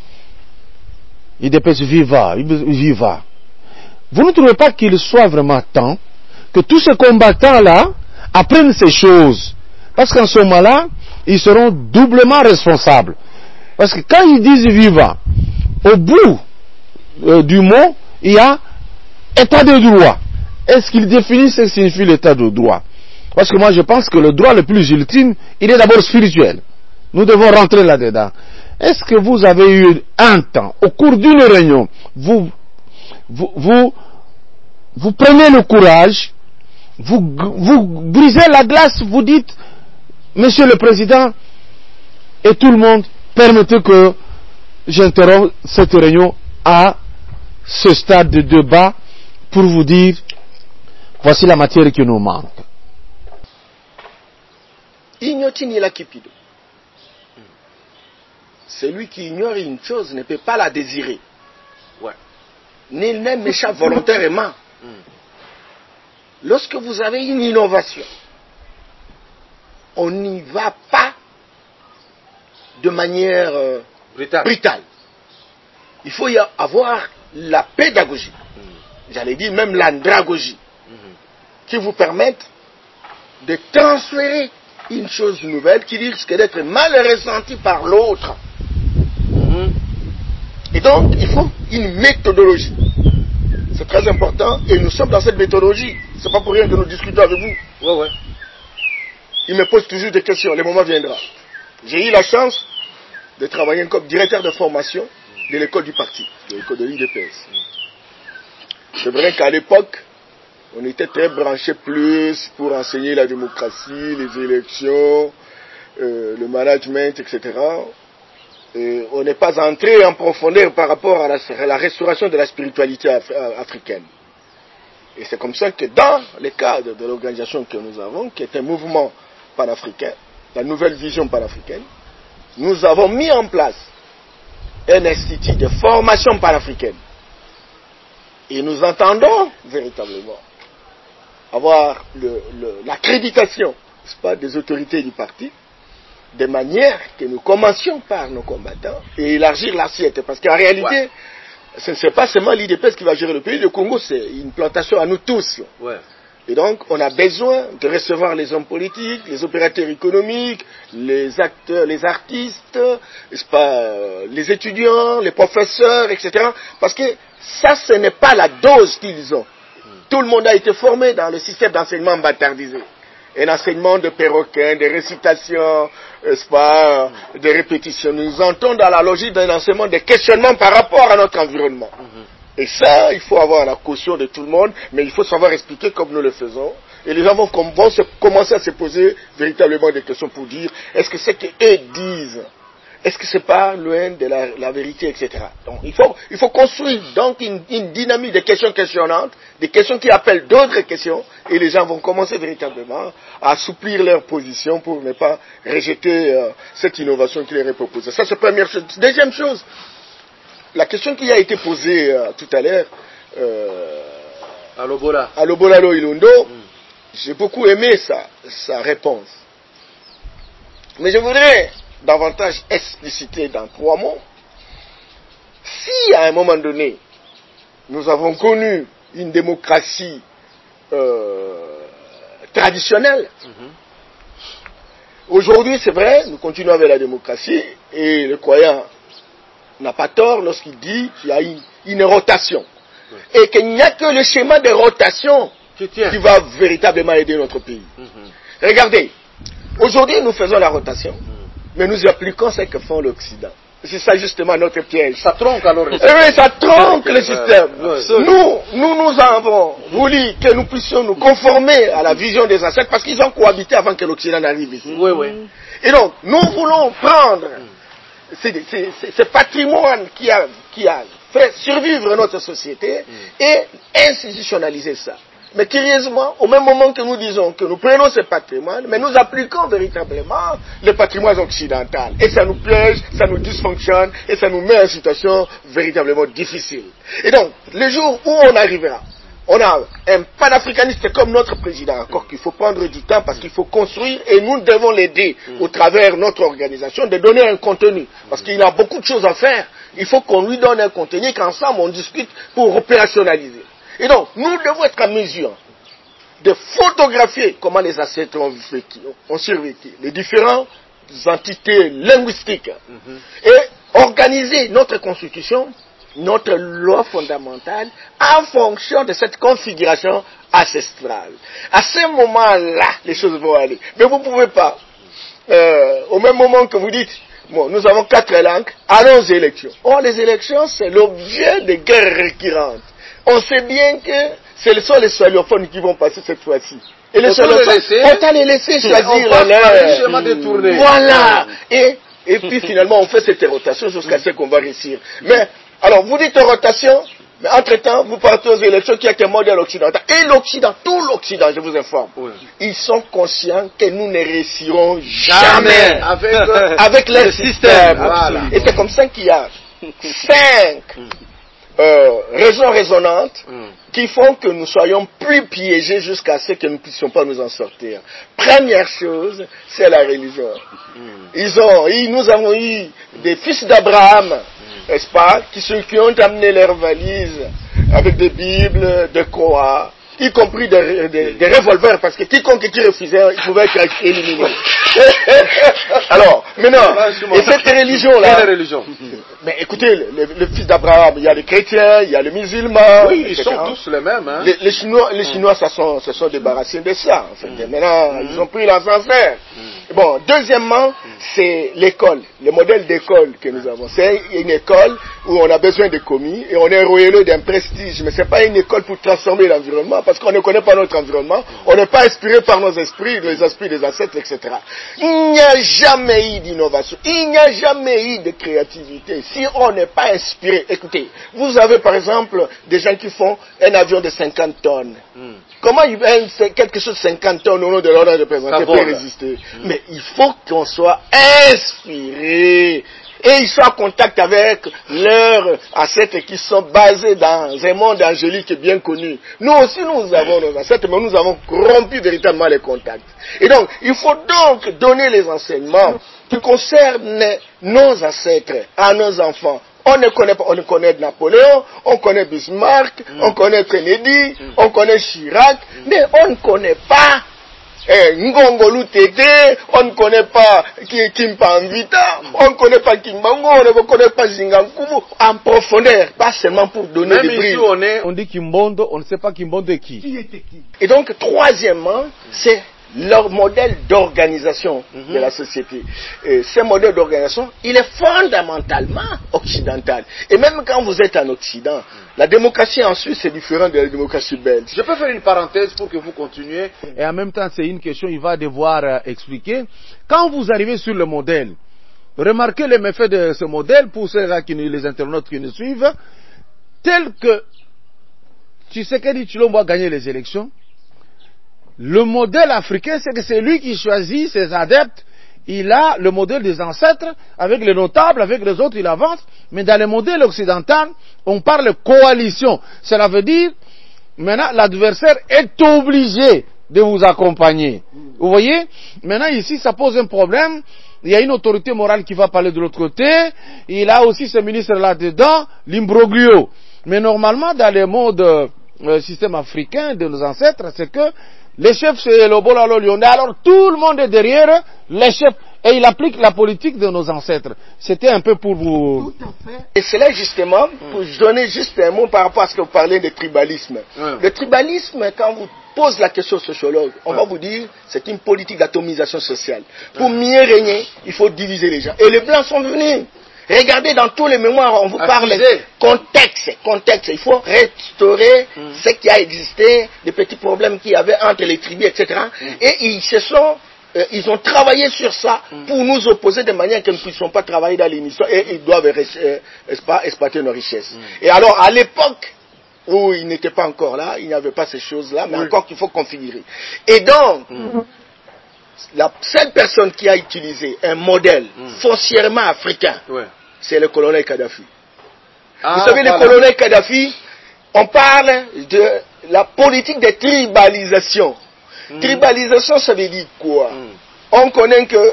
Speaker 3: IDPS Viva. Vous ne trouvez pas qu'il soit vraiment temps que tous ces combattants-là apprennent ces choses? Parce qu'en ce moment-là, ils seront doublement responsables. Parce que quand ils disent Viva, au bout du mot, il y a état de droit. Est-ce qu'ils définissent ce que signifie l'état de droit? Parce que moi je pense que le droit le plus ultime, il est d'abord spirituel. Nous devons rentrer là-dedans. Est-ce que vous avez eu un temps, au cours d'une réunion, vous prenez le courage, vous brisez la glace, vous dites, Monsieur le Président et tout le monde, permettez que j'interrompe cette réunion à ce stade de débat pour vous dire, voici la matière qui nous manque.
Speaker 5: Ignoti la kipido. Celui qui ignore une chose ne peut pas la désirer. Nul n'est méchant volontairement. Lorsque vous avez une innovation, on n'y va pas de manière brutale. Il faut y avoir la pédagogie, j'allais dire même l'andragogie, qui vous permette de transférer une chose nouvelle qui risque d'être mal ressentie par l'autre. Et donc, il faut une méthodologie. C'est très important et nous sommes dans cette méthodologie. C'est pas pour rien que nous discutons avec vous. Il me pose toujours des questions, le moment viendra. J'ai eu la chance de travailler comme directeur de formation de l'école du parti, de l'école de l'IDPS. C'est vrai qu'à l'époque, on était très branché plus pour enseigner la démocratie, les élections, le management, etc. Et on n'est pas entré en profondeur par rapport à la restauration de la spiritualité africaine. Et c'est comme ça que dans le cadre de l'organisation que nous avons, qui est un mouvement panafricain, la nouvelle vision panafricaine, nous avons mis en place un institut de formation panafricaine. Et nous entendons véritablement avoir l'accréditation, n'est-ce pas, des autorités du parti, de manière que nous commencions par nos combattants et élargir l'assiette. Parce qu'en réalité, ce n'est pas seulement l'IDPS qui va gérer le pays. Le Congo, c'est une plantation à nous tous. Et donc, on a besoin de recevoir les hommes politiques, les opérateurs économiques, les acteurs, les artistes, n'est-ce pas, les étudiants, les professeurs, etc. Parce que ça, ce n'est pas la dose qu'ils ont. Tout le monde a été formé dans le système d'enseignement bâtardisé. Un enseignement de perroquet, de récitation, n'est-ce pas, de répétition. Nous entrons dans la logique d'un enseignement de questionnement par rapport à notre environnement. Et ça, il faut avoir la caution de tout le monde, mais il faut savoir expliquer comme nous le faisons. Et les gens vont commencer à se poser véritablement des questions pour dire, est-ce que ce qu'eux disent, est-ce que c'est pas loin de la vérité, etc. Donc il faut construire donc une dynamique de questions questionnantes, des questions qui appellent d'autres questions, et les gens vont commencer véritablement à assouplir leur position pour ne pas rejeter cette innovation qui leur est proposée. Ça, c'est la première chose. Deuxième chose, la question qui a été posée tout à l'heure à Lobola Ilundo, j'ai beaucoup aimé sa réponse. Mais je voudrais davantage expliciter dans 3 mots. Si à un moment donné, nous avons connu une démocratie traditionnelle, aujourd'hui c'est vrai, nous continuons avec la démocratie, et le croyant n'a pas tort lorsqu'il dit qu'il y a une rotation, et qu'il n'y a que le schéma de rotation qui va véritablement aider notre pays. Regardez, aujourd'hui nous faisons la rotation, mais nous appliquons ce que font l'Occident. C'est ça justement notre piège.
Speaker 3: Ça tronque alors le
Speaker 5: système. Oui, ça tronque le système. Nous avons voulu que nous puissions nous conformer à la vision des ancêtres parce qu'ils ont cohabité avant que l'Occident n'arrive ici.
Speaker 3: Oui.
Speaker 5: Et donc, nous voulons prendre ce patrimoine qui a fait survivre notre société et institutionnaliser ça. Mais curieusement, au même moment que nous disons que nous prenons ce patrimoine, mais nous appliquons véritablement le patrimoine occidental. Et ça nous piège, ça nous dysfonctionne, et ça nous met en situation véritablement difficile. Et donc, le jour où on arrivera, on a un panafricaniste comme notre président, encore qu'il faut prendre du temps parce qu'il faut construire, et nous devons l'aider au travers de notre organisation de donner un contenu. Parce qu'il a beaucoup de choses à faire. Il faut qu'on lui donne un contenu, qu'ensemble on discute pour opérationnaliser. Et donc, nous devons être en mesure de photographier comment les ancêtres ont survécu, les différentes entités linguistiques, et organiser notre constitution, notre loi fondamentale, en fonction de cette configuration ancestrale. À ce moment-là, les choses vont aller. Mais vous ne pouvez pas, au même moment que vous dites, bon, nous avons 4 langues, allons aux élections. Or, les élections, c'est l'objet de guerres récurrentes. On sait bien que ce sont les solophones qui vont passer cette fois-ci. Et les solophones, on t'a les laissé choisir leur. Voilà. Et puis finalement, on fait cette rotation jusqu'à ce qu'on va réussir. Mais, alors, vous dites rotation, mais entre-temps, vous partez aux élections qui est un modèle occidental. Et l'Occident, tout l'Occident, je vous informe, ils sont conscients que nous ne réussirons jamais avec leur système. Voilà. Et c'est comme ça qu'il y a 5 raisons résonantes qui font que nous soyons plus piégés jusqu'à ce que nous ne puissions pas nous en sortir. Première chose, c'est la religion. Nous avons eu des fils d'Abraham, n'est-ce pas, qui ont amené leurs valises avec des Bibles, des Korans, y compris des revolvers, parce que quiconque qui refusait, il pouvait être éliminé. Alors, maintenant, et cette religion-là, mais écoutez, le fils d'Abraham, il y a les chrétiens, il y a les musulmans.
Speaker 3: Oui, ils sont tous les mêmes. Hein.
Speaker 5: Les Chinois se sont débarrassés de ça. En fait. Maintenant, ils ont pris l'enfer. Bon, deuxièmement, c'est l'école, le modèle d'école que nous avons. C'est une école où on a besoin de commis et on est royaume d'un prestige, mais c'est pas une école pour transformer l'environnement, parce qu'on ne connaît pas notre environnement, on n'est pas inspiré par nos esprits, les esprits des ancêtres, etc. Il n'y a jamais eu d'innovation, il n'y a jamais eu de créativité si on n'est pas inspiré. Écoutez, vous avez par exemple des gens qui font un avion de 50 tonnes. Comment quelque chose de 50 tonnes au nom de l'ordre représenté peut résister? Mais il faut qu'on soit inspiré et ils sont en contact avec leurs ancêtres qui sont basés dans un monde angélique bien connu. Nous aussi, nous avons nos ancêtres, mais nous avons rompu véritablement les contacts. Et donc, il faut donc donner les enseignements qui concernent nos ancêtres à nos enfants. On connaît Napoléon, on connaît Bismarck, on connaît Kennedy, on connaît Chirac, mais on ne connaît pas Ngongolu Tété, on ne connaît pas Kimpa Anvita, on ne connaît pas Kimbango, on ne connaît pas Zingankubu en profondeur, pas seulement pour donner des brides.
Speaker 3: On dit Kimbondo, on ne sait pas Kimbondo est qui.
Speaker 5: Qui était qui? Et donc, troisièmement, c'est leur modèle d'organisation de la société. Ce modèle d'organisation, il est fondamentalement occidental. Et même quand vous êtes en Occident, la démocratie en Suisse est différente de la démocratie belge.
Speaker 3: Je peux faire une parenthèse pour que vous continuiez. Et en même temps, c'est une question, il va devoir expliquer. Quand vous arrivez sur le modèle, remarquez les méfaits de ce modèle pour les internautes qui nous suivent, tel que Tshisekedi Tshilombo a gagné les élections. Le modèle africain, c'est que c'est lui qui choisit ses adeptes. Il a le modèle des ancêtres, avec les notables, avec les autres, il avance. Mais dans le modèle occidental, on parle de coalition. Cela veut dire, maintenant, l'adversaire est obligé de vous accompagner. Vous voyez? Maintenant, ici, ça pose un problème. Il y a une autorité morale qui va parler de l'autre côté. Il a aussi ce ministre là-dedans, l'imbroglio. Mais normalement, dans le mode système africain de nos ancêtres, c'est que les chefs, c'est le Bolalo Lyonnais. Alors tout le monde est derrière les chefs. Et il applique la politique de nos ancêtres. C'était un peu pour vous...
Speaker 5: Tout à fait. Et c'est là justement, pour donner juste un mot par rapport à ce que vous parlez de tribalisme. Le tribalisme, quand vous posez la question aux sociologues, on va vous dire c'est une politique d'atomisation sociale. Pour mieux régner, il faut diviser les gens. Et les Blancs sont venus. Regardez dans tous les mémoires, on vous parle contexte. Il faut restaurer ce qui a existé, les petits problèmes qu'il y avait entre les tribus, etc. Et ils ont travaillé sur ça pour nous opposer de manière que nous ne puissions pas travailler dans l'émission et ils doivent exploiter nos richesses. Et alors, à l'époque où ils n'étaient pas encore là, il n'y avait pas ces choses-là, mais encore qu'il faut configurer. Et donc, la seule personne qui a utilisé un modèle foncièrement africain, c'est le colonel Kadhafi. Vous savez, le colonel Kadhafi, on parle de la politique de tribalisation. Tribalisation, ça veut dire quoi? On connaît que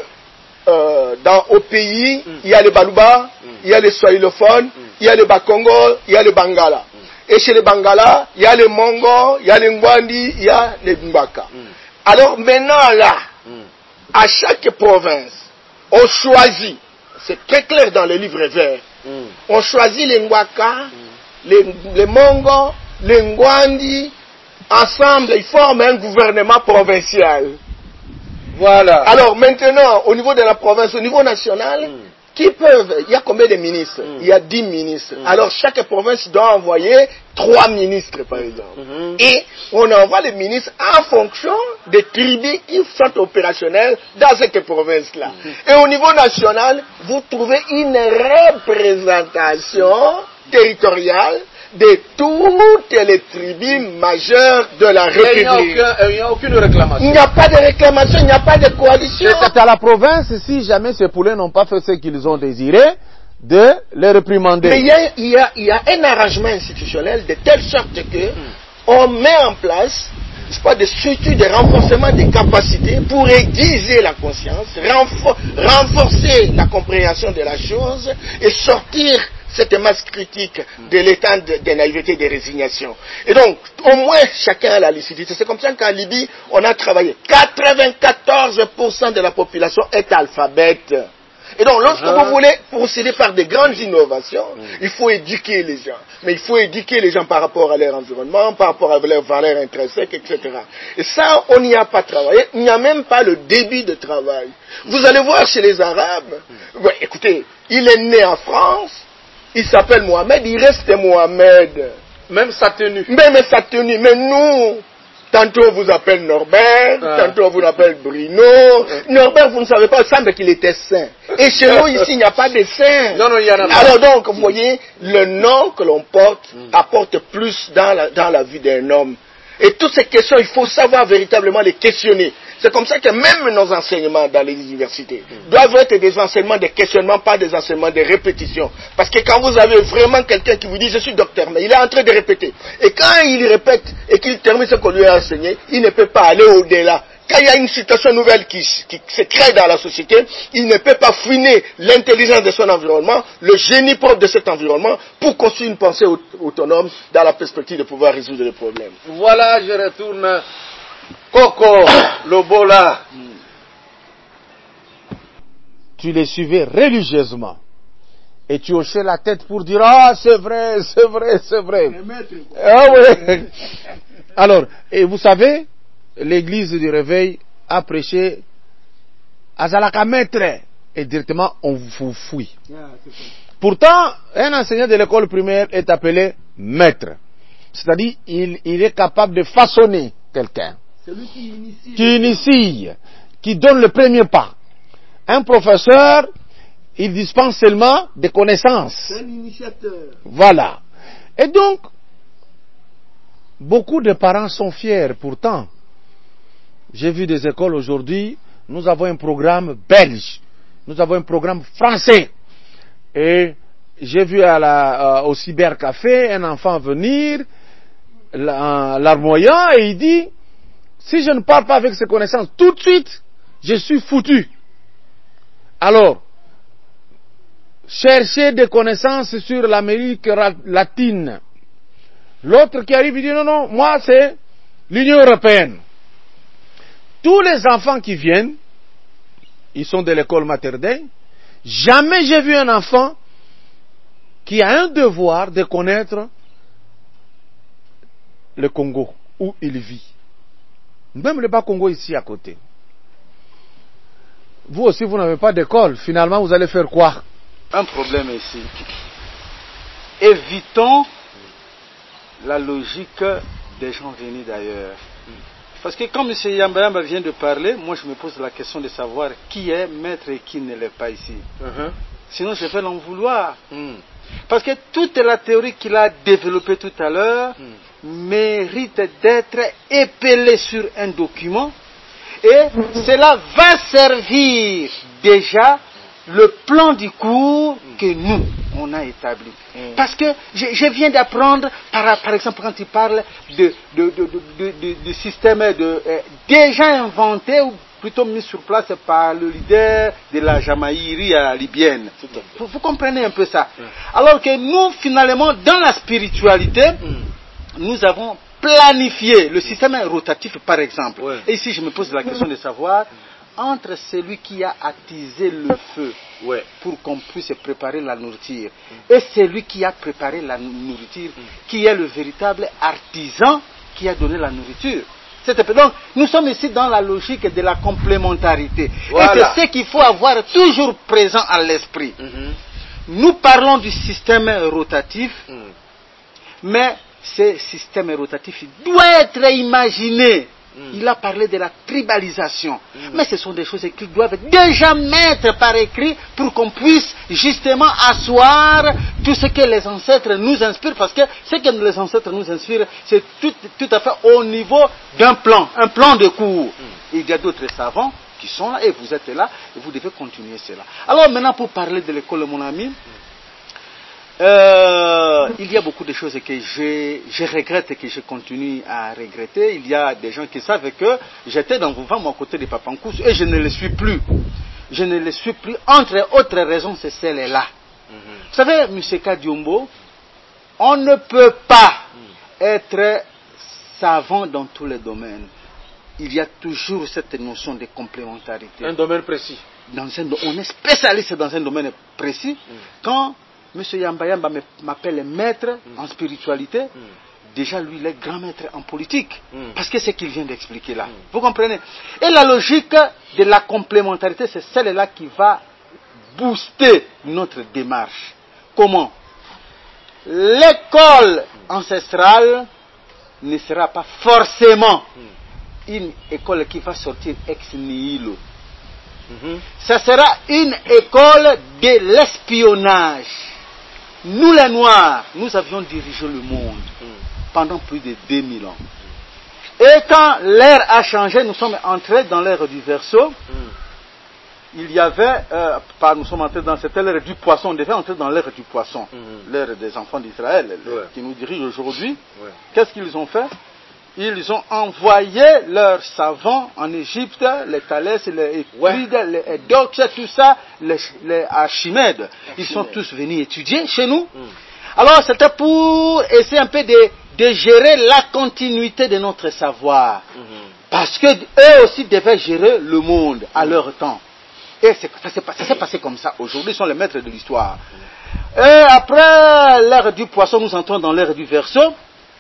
Speaker 5: au pays, il y a les Baluba, il y a les Swahilophones, il y a les Bakongo, il y a les Bangala. Et chez les Bangala, il y a les Mongo, il y a les Ngwandi, il y a les Mbaka. Alors maintenant là, à chaque province, on choisit, c'est très clair dans les livres verts, on choisit les Ngwaka, les Mongo, les Ngwandi, ensemble, ils forment un gouvernement provincial. Voilà. Alors maintenant, au niveau de la province, au niveau national, il y a combien de ministres? Il y a 10 ministres. Alors chaque province doit envoyer 3 ministres, par exemple. Et on envoie les ministres en fonction des tribus qui sont opérationnelles dans cette province-là. Et au niveau national, vous trouvez une représentation territoriale de toutes les tribus majeures de la République.
Speaker 3: Il n'y a aucune réclamation.
Speaker 5: Il n'y a pas de réclamation, il n'y a pas de coalition.
Speaker 3: C'est à la province, si jamais ces poulets n'ont pas fait ce qu'ils ont désiré, de les réprimander.
Speaker 5: Mais il y a un arrangement institutionnel de telle sorte que on met en place des structures de renforcement des capacités pour aiguiser la conscience, renforcer la compréhension de la chose et sortir cette masse critique de l'état de naïveté et de résignation. Et donc, au moins, chacun a la lucidité. C'est comme ça qu'en Libye, on a travaillé. 94% de la population est alphabète. Et donc, lorsque vous voulez procéder par des grandes innovations, il faut éduquer les gens. Mais il faut éduquer les gens par rapport à leur environnement, par rapport à leurs valeurs intrinsèques, etc. Et ça, on n'y a pas travaillé. Il n'y a même pas le début de travail. Vous allez voir chez les Arabes, écoutez, il est né en France, il s'appelle Mohamed, il reste Mohamed.
Speaker 3: Même sa tenue.
Speaker 5: Mais nous, tantôt on vous appelle Norbert, tantôt on vous appelle Bruno. Norbert, vous ne savez pas, il semble qu'il était saint. Et chez nous, ici, il n'y a pas de saint.
Speaker 3: Non, il y en a pas.
Speaker 5: Alors donc, vous voyez, le nom que l'on porte apporte plus dans la vie d'un homme. Et toutes ces questions, il faut savoir véritablement les questionner. C'est comme ça que même nos enseignements dans les universités doivent être des enseignements de questionnement, pas des enseignements de répétition. Parce que quand vous avez vraiment quelqu'un qui vous dit « je suis docteur », mais il est en train de répéter. Et quand il répète et qu'il termine ce qu'on lui a enseigné, il ne peut pas aller au-delà. Quand il y a une situation nouvelle qui se crée dans la société, il ne peut pas fouiner l'intelligence de son environnement, le génie propre de cet environnement, pour construire une pensée autonome dans la perspective de pouvoir résoudre les problèmes.
Speaker 3: Voilà, je retourne. Coco, Lobola. Tu les suivais religieusement. Et tu hochais la tête pour dire « Ah, c'est vrai. » Ah ouais. Alors, et vous savez, l'église du réveil à prêcher Azalaka maître et directement on vous fouille. Pourtant, un enseignant de l'école primaire est appelé maître. C'est-à-dire, il est capable de façonner quelqu'un.
Speaker 2: C'est lui qui
Speaker 3: initie, qui donne le premier pas. Un professeur, il dispense seulement des connaissances.
Speaker 2: C'est un initiateur.
Speaker 3: Voilà. Et donc, beaucoup de parents sont fiers. Pourtant, j'ai vu des écoles aujourd'hui, nous avons un programme belge, nous avons un programme français. Et j'ai vu au cybercafé un enfant venir, larmoyant, et il dit, si je ne parle pas avec ses connaissances, tout de suite, je suis foutu. Alors, chercher des connaissances sur l'Amérique latine. L'autre qui arrive, il dit, non, moi c'est l'Union européenne. Tous les enfants qui viennent, ils sont de l'école maternelle. Jamais j'ai vu un enfant qui a un devoir de connaître le Congo, où il vit. Même le Bas-Congo ici à côté. Vous aussi, vous n'avez pas d'école. Finalement, vous allez faire quoi?
Speaker 4: Un problème ici. Évitons la logique des gens venus d'ailleurs. Parce que comme M. Yamba vient de parler, moi je me pose la question de savoir qui est maître et qui ne l'est pas ici. Sinon je vais l'en vouloir. Parce que toute la théorie qu'il a développée tout à l'heure mérite d'être épelée sur un document. Et cela va servir déjà le plan du cours que nous, on a établi. Parce que je viens d'apprendre, par exemple, quand il parle de système déjà inventé, ou plutôt mis sur place par le leader de la Jamaïrie libyenne. Vous comprenez un peu ça. Alors que nous, finalement, dans la spiritualité, nous avons planifié le système rotatif, par exemple. Et ici, je me pose la question de savoir, entre celui qui a attisé le feu pour qu'on puisse préparer la nourriture et celui qui a préparé la nourriture, qui est le véritable artisan qui a donné la nourriture. Donc, nous sommes ici dans la logique de la complémentarité. Voilà. Et c'est ce qu'il faut avoir toujours présent à l'esprit. Nous parlons du système rotatif, mais ce système rotatif doit être imaginé. Il a parlé de la tribalisation. Mais ce sont des choses qui doivent déjà mettre par écrit pour qu'on puisse justement asseoir tout ce que les ancêtres nous inspirent. Parce que ce que les ancêtres nous inspirent, c'est tout à fait au niveau d'un plan, un plan de cours. Il y a d'autres savants qui sont là et vous êtes là et vous devez continuer cela. Alors maintenant pour parler de l'école, mon ami, il y a beaucoup de choses que je regrette et que je continue à regretter. Il y a des gens qui savent que j'étais dans vos vents à côté de Papankous et je ne le suis plus. Je ne le suis plus. Entre autres raisons, c'est celle-là. Vous savez, M. Kadiombo, on ne peut pas être savant dans tous les domaines. Il y a toujours cette notion de complémentarité.
Speaker 3: Un domaine précis.
Speaker 4: On est spécialiste dans un domaine précis. Quand M. Yamba m'appelle maître en spiritualité, déjà lui il est grand maître en politique, parce que c'est ce qu'il vient d'expliquer là. Vous comprenez? Et la logique de la complémentarité, c'est celle-là qui va booster notre démarche. Comment? L'école ancestrale ne sera pas forcément une école qui va sortir ex nihilo. Ça sera une école de l'espionnage. Nous les Noirs, nous avions dirigé le monde pendant plus de 2000 ans. Et quand l'ère a changé, nous sommes entrés dans l'ère du Verseau. Il y avait, nous sommes entrés dans cette ère du poisson, on devait entrer dans l'ère du poisson, l'ère des enfants d'Israël, qui nous dirigent aujourd'hui. Qu'est-ce qu'ils ont fait? Ils ont envoyé leurs savants en Égypte, les Thalès, les Euclides, les Eudox, tout ça, les Archimèdes. Ils sont tous venus étudier chez nous. Alors c'était pour essayer un peu de gérer la continuité de notre savoir. Parce qu'eux aussi devaient gérer le monde à leur temps. Et ça s'est passé comme ça. Aujourd'hui, ils sont les maîtres de l'histoire. Et après l'ère du poisson, nous entrons dans l'ère du Verseau.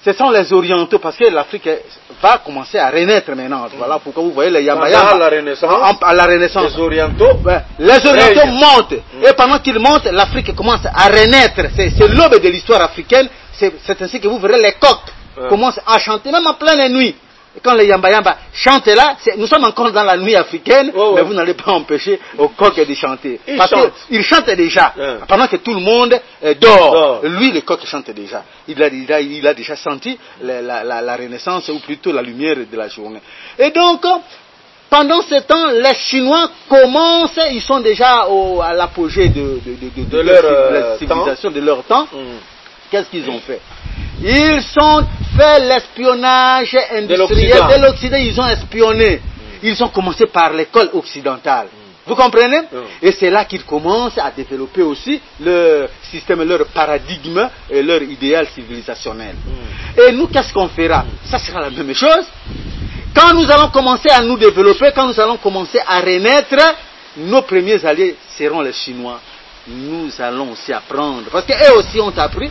Speaker 4: ce sont les orientaux, parce que l'Afrique va commencer à renaître maintenant. Voilà pourquoi vous voyez les Yamba-Yamba.
Speaker 3: À la Renaissance,
Speaker 4: à la Renaissance.
Speaker 3: les orientaux,
Speaker 4: les orientaux montent. Et pendant qu'ils montent, l'Afrique commence à renaître. C'est l'aube de l'histoire africaine. C'est ainsi que vous verrez les coqs commencent à chanter, même en pleine nuit. Et quand les Yamba-Yamba chantent là, nous sommes encore dans la nuit africaine, mais vous n'allez pas empêcher aux coqs de chanter. Parce qu'ils chantent déjà, pendant que tout le monde dort. Lui, le coq chante déjà. Il a déjà senti la renaissance, ou plutôt la lumière de la journée. Et donc, pendant ce temps, les Chinois commencent, ils sont déjà à l'apogée de leur civilisation, de leur temps. Qu'est-ce qu'ils ont fait? Ils ont fait l'espionnage industriel de l'Occident, ils ont espionné. Ils ont commencé par l'école occidentale. Vous comprenez? Et c'est là qu'ils commencent à développer aussi leur système, leur paradigme et leur idéal civilisationnel. Et nous, qu'est-ce qu'on fera? Ça sera la même chose. Quand nous allons commencer à nous développer, quand nous allons commencer à renaître, nos premiers alliés seront les Chinois. Nous allons aussi apprendre, parce qu'eux aussi ont appris,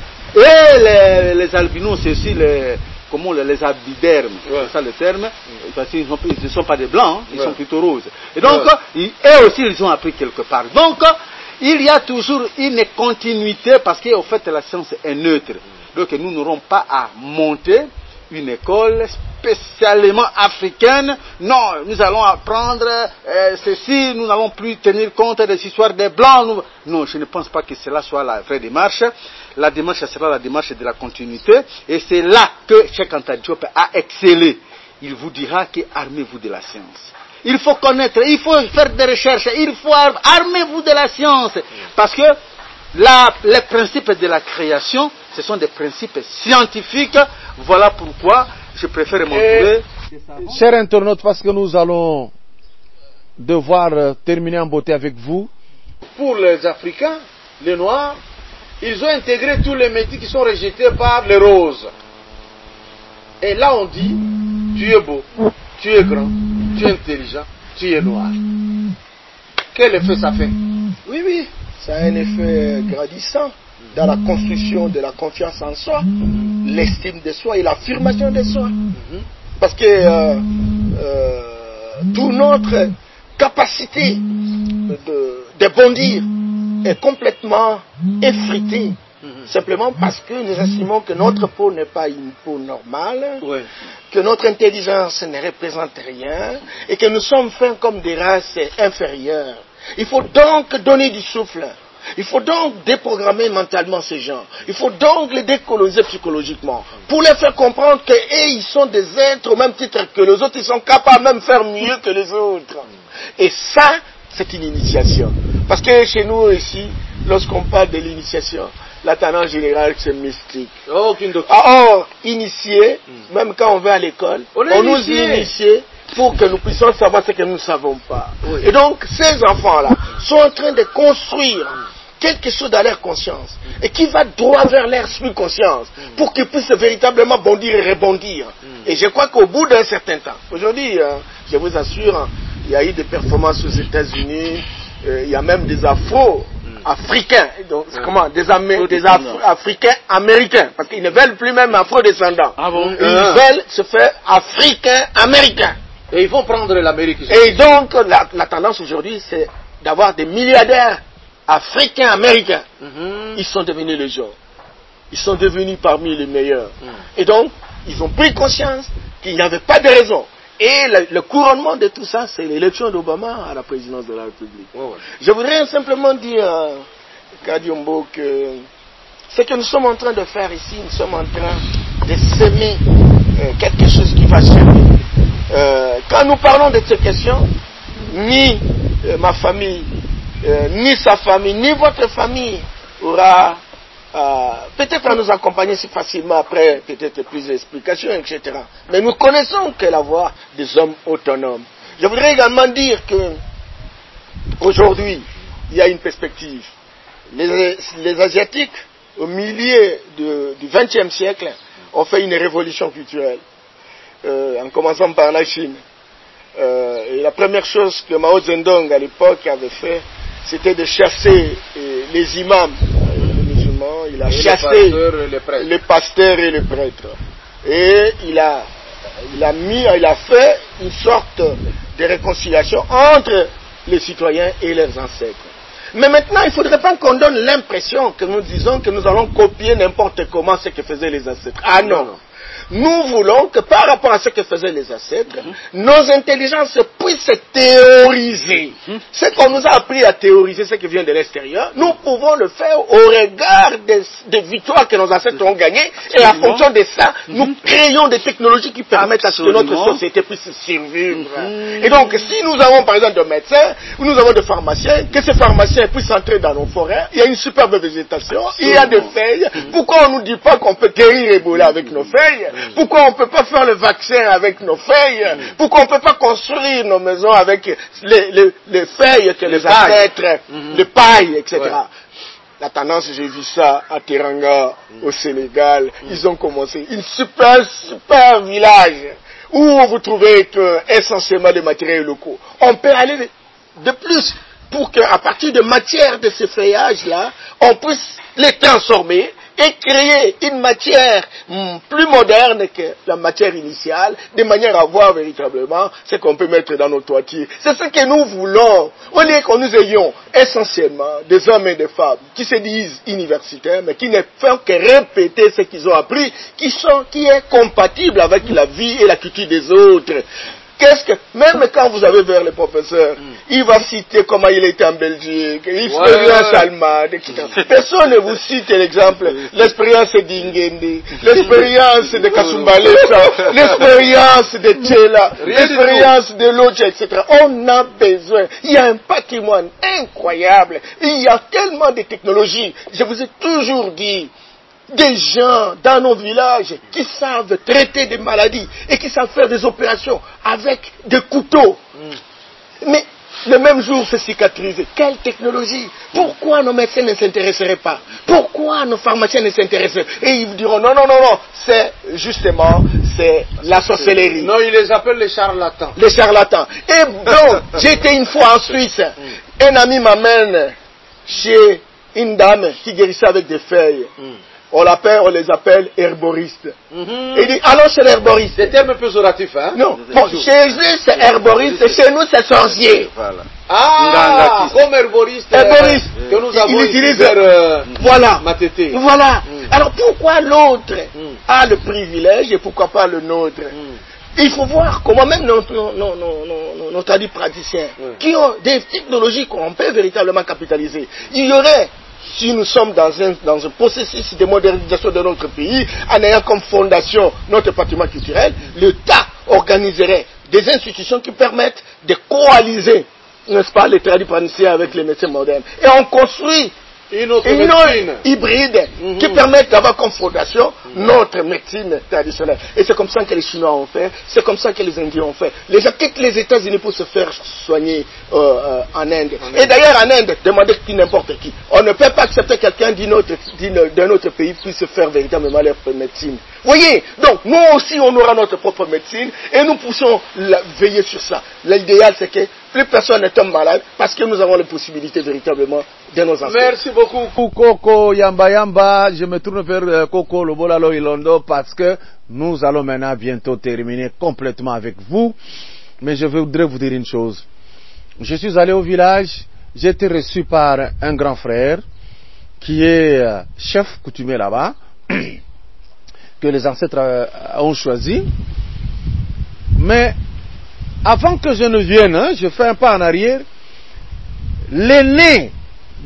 Speaker 4: et les albinos, c'est aussi les abidermes, c'est ça le terme, parce qu'ils ne sont pas des blancs, hein, ils sont plutôt roses. Et donc, eux aussi, ils ont appris quelque part. Donc, il y a toujours une continuité, parce qu'en fait, la science est neutre. Donc, nous n'aurons pas à monter une école spécialement africaine. Non, nous allons apprendre ceci, nous n'allons plus tenir compte des histoires des Blancs. Non, je ne pense pas que cela soit la vraie démarche. La démarche sera la démarche de la continuité. Et c'est là que Cheikh Anta Diop a excellé. Il vous dira que armez-vous de la science. Il faut connaître, il faut faire des recherches, il faut armez-vous de la science. Parce que les principes de la création, ce sont des principes scientifiques. Voilà pourquoi je préfère m'entourer.
Speaker 3: Chers internautes, parce que nous allons devoir terminer en beauté avec vous. Pour les Africains, les Noirs, ils ont intégré tous les métiers qui sont rejetés par les Roses. Et là on dit, tu es beau, tu es grand, tu es intelligent, tu es noir. Quel effet ça fait?
Speaker 5: Oui, ça a un effet grandissant dans la construction de la confiance en soi, l'estime de soi et l'affirmation de soi. Parce que toute notre capacité de bondir est complètement effritée. Simplement parce que nous estimons que notre peau n'est pas une peau normale, que notre intelligence ne représente rien et que nous sommes faits comme des races inférieures. Il faut donc donner du souffle. Il faut donc déprogrammer mentalement ces gens. Il faut donc les décoloniser psychologiquement pour les faire comprendre qu'ils sont des êtres au même titre que les autres. Ils sont capables même de faire mieux que les autres. Et ça, c'est une initiation. Parce que chez nous ici, lorsqu'on parle de l'initiation, la tendance générale, c'est mystique. Or, initié, même quand on va à l'école, on nous initie pour que nous puissions savoir ce que nous ne savons pas. Et donc, ces enfants-là sont en train de construire quelque chose dans leur conscience et qui va droit vers leur subconscience pour qu'ils puissent véritablement bondir et rebondir. Et je crois qu'au bout d'un certain temps, aujourd'hui, je vous assure, il y a eu des performances aux États-Unis, il y a même des Afro-Africains, donc comment, des Africains américains, parce qu'ils ne veulent plus même afro-descendants. Ils veulent se faire Africains américains.
Speaker 3: Et ils vont prendre l'Amérique.
Speaker 5: Et donc, la tendance aujourd'hui, c'est d'avoir des milliardaires africains américains. Ils sont devenus les gens. Ils sont devenus parmi les meilleurs. Et donc, ils ont pris conscience qu'il n'y avait pas de raison. Et le couronnement de tout ça, c'est l'élection d'Obama à la présidence de la République. Je voudrais simplement dire, Kadiombo, que ce que nous sommes en train de faire ici, nous sommes en train de semer quelque chose qui va germer. Quand nous parlons de ces questions, ni ma famille, ni sa famille, ni votre famille aura peut-être à nous accompagner si facilement après, peut-être plus d'explications, etc. Mais nous connaissons que la voix des hommes autonomes. Je voudrais également dire que aujourd'hui, il y a une perspective. Les Asiatiques, au milieu du XXe siècle, ont fait une révolution culturelle. En commençant par la Chine. Et la première chose que Mao Zedong à l'époque avait fait, c'était de chasser les imams, les musulmans. Il a chassé les pasteurs et les prêtres. et il a fait une sorte de réconciliation entre les citoyens et leurs ancêtres. Mais maintenant, il ne faudrait pas qu'on donne l'impression que nous disons que nous allons copier n'importe comment ce que faisaient les ancêtres. Ah non. Nous voulons que par rapport à ce que faisaient les ancêtres, nos intelligences puissent théoriser. Ce qu'on nous a appris à théoriser, ce qui vient de l'extérieur, nous pouvons le faire au regard des victoires que nos ancêtres ont gagnées. Et en fonction de ça, nous créons des technologies qui permettent à ce que notre société puisse survivre. Et donc, si nous avons par exemple des médecins, ou nous avons des pharmaciens, que ces pharmaciens puissent entrer dans nos forêts, il y a une superbe végétation, il y a des feuilles. Pourquoi on ne nous dit pas qu'on peut guérir Ebola avec nos feuilles? Pourquoi on ne peut pas faire le vaccin avec nos feuilles? Pourquoi on ne peut pas construire nos maisons avec les feuilles que les ancêtres, les pailles, etc. Ouais. La tendance, j'ai vu ça à Teranga, au Sénégal. Ils ont commencé une super village où vous trouvez essentiellement des matériaux locaux. On peut aller de plus pour qu'à partir de matière de ces feuillages-là, on puisse les transformer et créer une matière plus moderne que la matière initiale, de manière à voir véritablement ce qu'on peut mettre dans nos toitures. C'est ce que nous voulons. Au lieu que nous ayons essentiellement des hommes et des femmes qui se disent universitaires, mais qui ne font que répéter ce qu'ils ont appris, qui est compatible avec la vie et la culture des autres. Même quand vous avez vers le professeur, il va citer comment il était en Belgique, l'expérience allemande, etc. Personne ne vous cite l'exemple, l'expérience d'Ingende, l'expérience de Kasumbalesa, l'expérience de Tchela, l'expérience de Lodja, etc. On a besoin. Il y a un patrimoine incroyable. Il y a tellement de technologies. Je vous ai toujours dit, des gens dans nos villages qui savent traiter des maladies et qui savent faire des opérations avec des couteaux. Mais le même jour se cicatriser. Quelle technologie? Pourquoi nos médecins ne s'intéresseraient pas? Pourquoi nos pharmaciens ne s'intéresseraient pas? Et ils vous diront non, c'est justement, c'est la sorcellerie.
Speaker 3: Non, ils les appellent les charlatans.
Speaker 5: Les charlatans. Et donc, j'étais une fois en Suisse. Un ami m'amène chez une dame qui guérissait avec des feuilles. On les appelle herboristes. Il dit, allons chez l'herboriste.
Speaker 3: C'est un peu péjoratif, hein?
Speaker 5: Non. Bon, chez eux, c'est herboriste, chez nous, c'est sorcier.
Speaker 3: Voilà. Ah, comme herboriste. Que nous avons utilisé
Speaker 5: voilà.
Speaker 3: Matete.
Speaker 5: Voilà. Alors, pourquoi l'autre a le privilège et pourquoi pas le nôtre? Il faut voir comment même nos tradipraticiens, qui ont des technologies qu'on peut véritablement capitaliser. Il y aurait, si nous sommes dans un processus de modernisation de notre pays, en ayant comme fondation notre patrimoine culturel, l'État organiserait des institutions qui permettent de coaliser, n'est-ce pas, les tradipraticiens avec les médecins modernes. Et on construit une autre hybride qui permet d'avoir comme fondation notre médecine traditionnelle. Et c'est comme ça que les Chinois ont fait, c'est comme ça que les Indiens ont fait. Les gens quittent les États-Unis pour se faire soigner en Inde. Et d'ailleurs en Inde, demandez n'importe qui. On ne peut pas accepter quelqu'un d'un autre pays puisse se faire véritablement leur médecine. Vous voyez? Donc nous aussi on aura notre propre médecine et nous poussons veiller sur ça. L'idéal c'est que plus personne ne tombe malade parce que nous avons les possibilités véritablement de nos ancêtres.
Speaker 3: Merci beaucoup Koko Yamba. Je me tourne vers Koko Lobolalo Ilondo parce que nous allons maintenant bientôt terminer complètement avec vous. Mais je voudrais vous dire une chose. Je suis allé au village, j'ai été reçu par un grand frère qui est chef coutumier là-bas, que les ancêtres ont choisi. Mais avant que je ne vienne, je fais un pas en arrière, l'aîné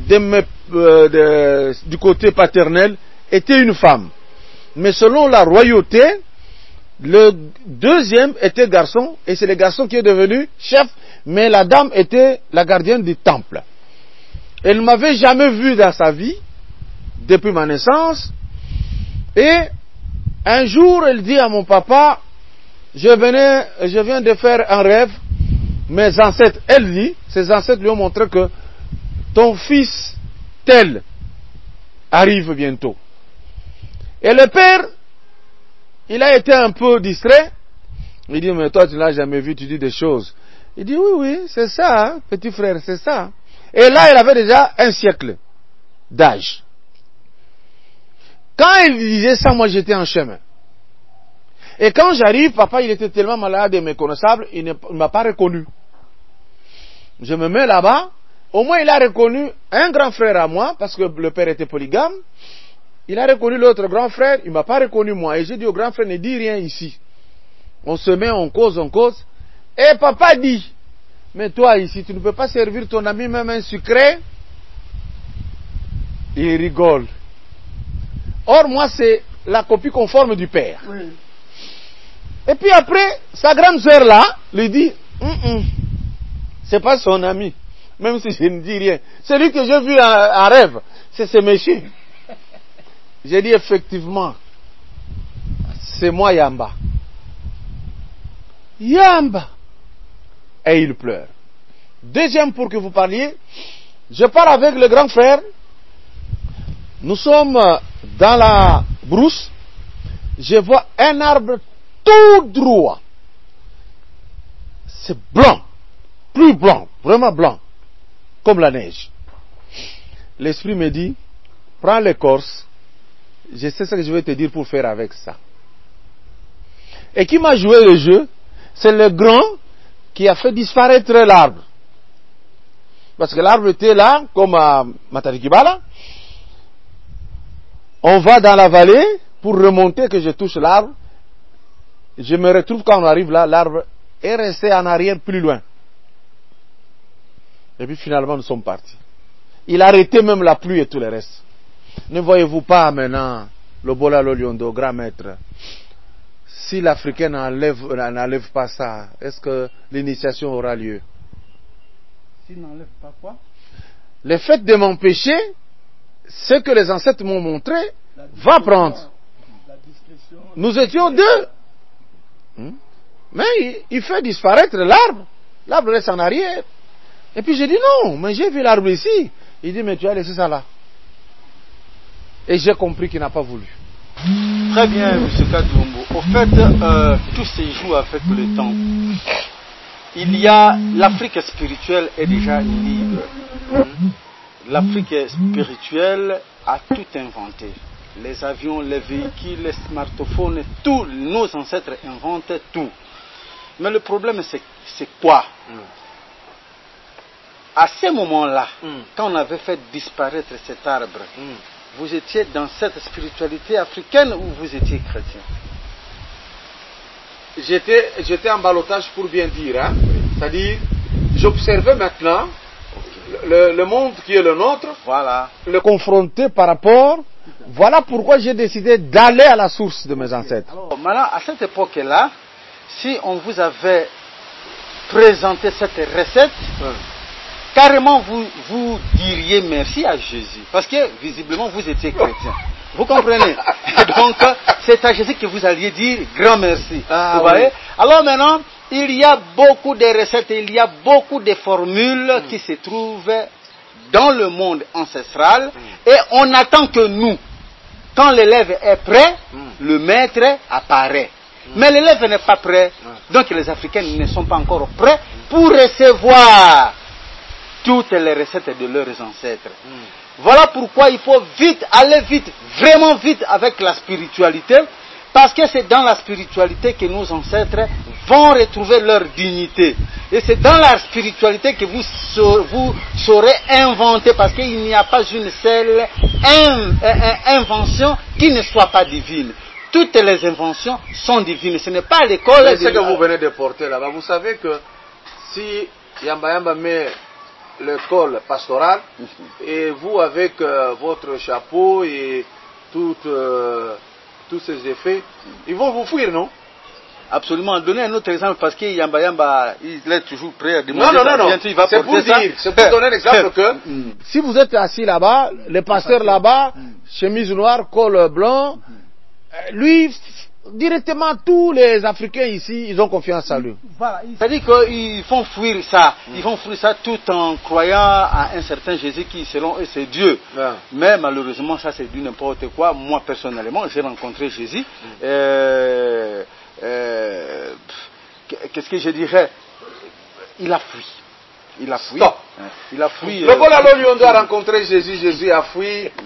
Speaker 3: du côté paternel était une femme. Mais selon la royauté, le deuxième était garçon, et c'est le garçon qui est devenu chef, mais la dame était la gardienne du temple. Elle ne m'avait jamais vu dans sa vie, depuis ma naissance, et un jour elle dit à mon papa, je viens de faire un rêve, mes ancêtres, elle dit, ses ancêtres lui ont montré que ton fils tel arrive bientôt. Et le père, il a été un peu distrait. Il dit, mais toi tu ne l'as jamais vu, tu dis des choses. Il dit, oui, c'est ça, hein, petit frère, c'est ça. Et là, il avait déjà un siècle d'âge. Quand il disait ça, moi j'étais en chemin. Et quand j'arrive, papa, il était tellement malade et méconnaissable, il ne m'a pas reconnu. Je me mets là-bas. Au moins, il a reconnu un grand frère à moi, parce que le père était polygame. Il a reconnu l'autre grand frère, il ne m'a pas reconnu moi. Et j'ai dit au grand frère, ne dis rien ici. On se met, on cause. Et papa dit, mais toi ici, tu ne peux pas servir ton ami même un sucré? Il rigole. Or, moi, c'est la copie conforme du père. Oui. Et puis après, sa grande sœur là, lui dit, c'est pas son ami. Même si je ne dis rien. Celui que j'ai vu en rêve, c'est ce monsieur. J'ai dit effectivement, c'est moi Yamba. Yamba. Et il pleure. Deuxième, pour que vous parliez, je parle avec le grand frère. Nous sommes dans la brousse. Je vois un arbre tout droit. C'est blanc. Plus blanc. Vraiment blanc. Comme la neige. L'esprit me dit, prends l'écorce. Je sais ce que je vais te dire pour faire avec ça. Et qui m'a joué le jeu? C'est le grand qui a fait disparaître l'arbre. Parce que l'arbre était là, comme à Matarikibala. On va dans la vallée pour remonter que je touche l'arbre. Je me retrouve quand on arrive là, l'arbre est resté en arrière plus loin. Et puis finalement nous sommes partis. Il a arrêté même la pluie et tout le reste. Ne voyez-vous pas maintenant le Bola Loliondo, grand maître? Si l'Africain n'enlève pas ça, est-ce que l'initiation aura lieu?
Speaker 4: S'il n'enlève pas quoi?
Speaker 3: Le fait de m'empêcher, ce que les ancêtres m'ont montré, va prendre. Nous étions deux. Mais il fait disparaître l'arbre. L'arbre reste en arrière. Et puis j'ai dit non, mais j'ai vu l'arbre ici. Il dit mais tu as laissé ça là. Et j'ai compris qu'il n'a pas voulu.
Speaker 4: Très bien, M. Kadiombo. Au fait, tout se joue avec le temps. L'Afrique spirituelle est déjà libre. L'Afrique spirituelle a tout inventé. Les avions, les véhicules, les smartphones, tous nos ancêtres inventent tout. Mais le problème, c'est quoi? À ce moment-là, quand on avait fait disparaître cet arbre, vous étiez dans cette spiritualité africaine ou vous étiez chrétien?
Speaker 3: J'étais en ballottage pour bien dire. Hein? C'est-à-dire, j'observais maintenant le monde qui est le nôtre,
Speaker 4: voilà,
Speaker 3: le confronter par rapport. Voilà pourquoi j'ai décidé d'aller à la source de mes ancêtres.
Speaker 4: Alors, maintenant, à cette époque-là, si on vous avait présenté cette recette, carrément vous diriez merci à Jésus. Parce que visiblement vous étiez chrétien. Vous comprenez? Donc c'est à Jésus que vous alliez dire grand merci. Vous voyez? Alors maintenant, il y a beaucoup de recettes, il y a beaucoup de formules qui se trouvent dans le monde ancestral et on attend que nous, quand l'élève est prêt, le maître apparaît. Mais l'élève n'est pas prêt, donc les Africains ne sont pas encore prêts pour recevoir toutes les recettes de leurs ancêtres. Voilà pourquoi il faut aller vite, vraiment vite avec la spiritualité, parce que c'est dans la spiritualité que nos ancêtres vont retrouver leur dignité. Et c'est dans la spiritualité que vous saurez inventer, parce qu'il n'y a pas une seule invention qui ne soit pas divine. Toutes les inventions sont divines. Ce n'est pas l'école.
Speaker 3: C'est ce que vous venez de porter là-bas. Vous savez que si Yamba met le col pastoral et vous avec votre chapeau et tous ces effets, ils vont vous fuir, non?
Speaker 4: Absolument. Donnez un autre exemple parce que Yamba, il est toujours prêt à demander.
Speaker 3: Non.
Speaker 4: Bientôt, il va
Speaker 3: c'est pour dire, c'est pour donner l'exemple que si vous êtes assis là-bas, le pasteur là-bas, chemise noire, col blanc, lui, directement, tous les Africains ici, ils ont confiance en lui.
Speaker 4: Voilà. C'est-à-dire qu'ils font fuir ça. Ils font fuir ça tout en croyant à un certain Jésus qui, selon eux, c'est Dieu. Mais malheureusement, ça c'est du n'importe quoi. Moi, personnellement, j'ai rencontré Jésus. Qu'est-ce que je dirais? Il a fui. Il a fui.
Speaker 3: Stop.
Speaker 4: Il a fui.
Speaker 3: Le bon alors, on doit rencontrer Jésus. Jésus a fui.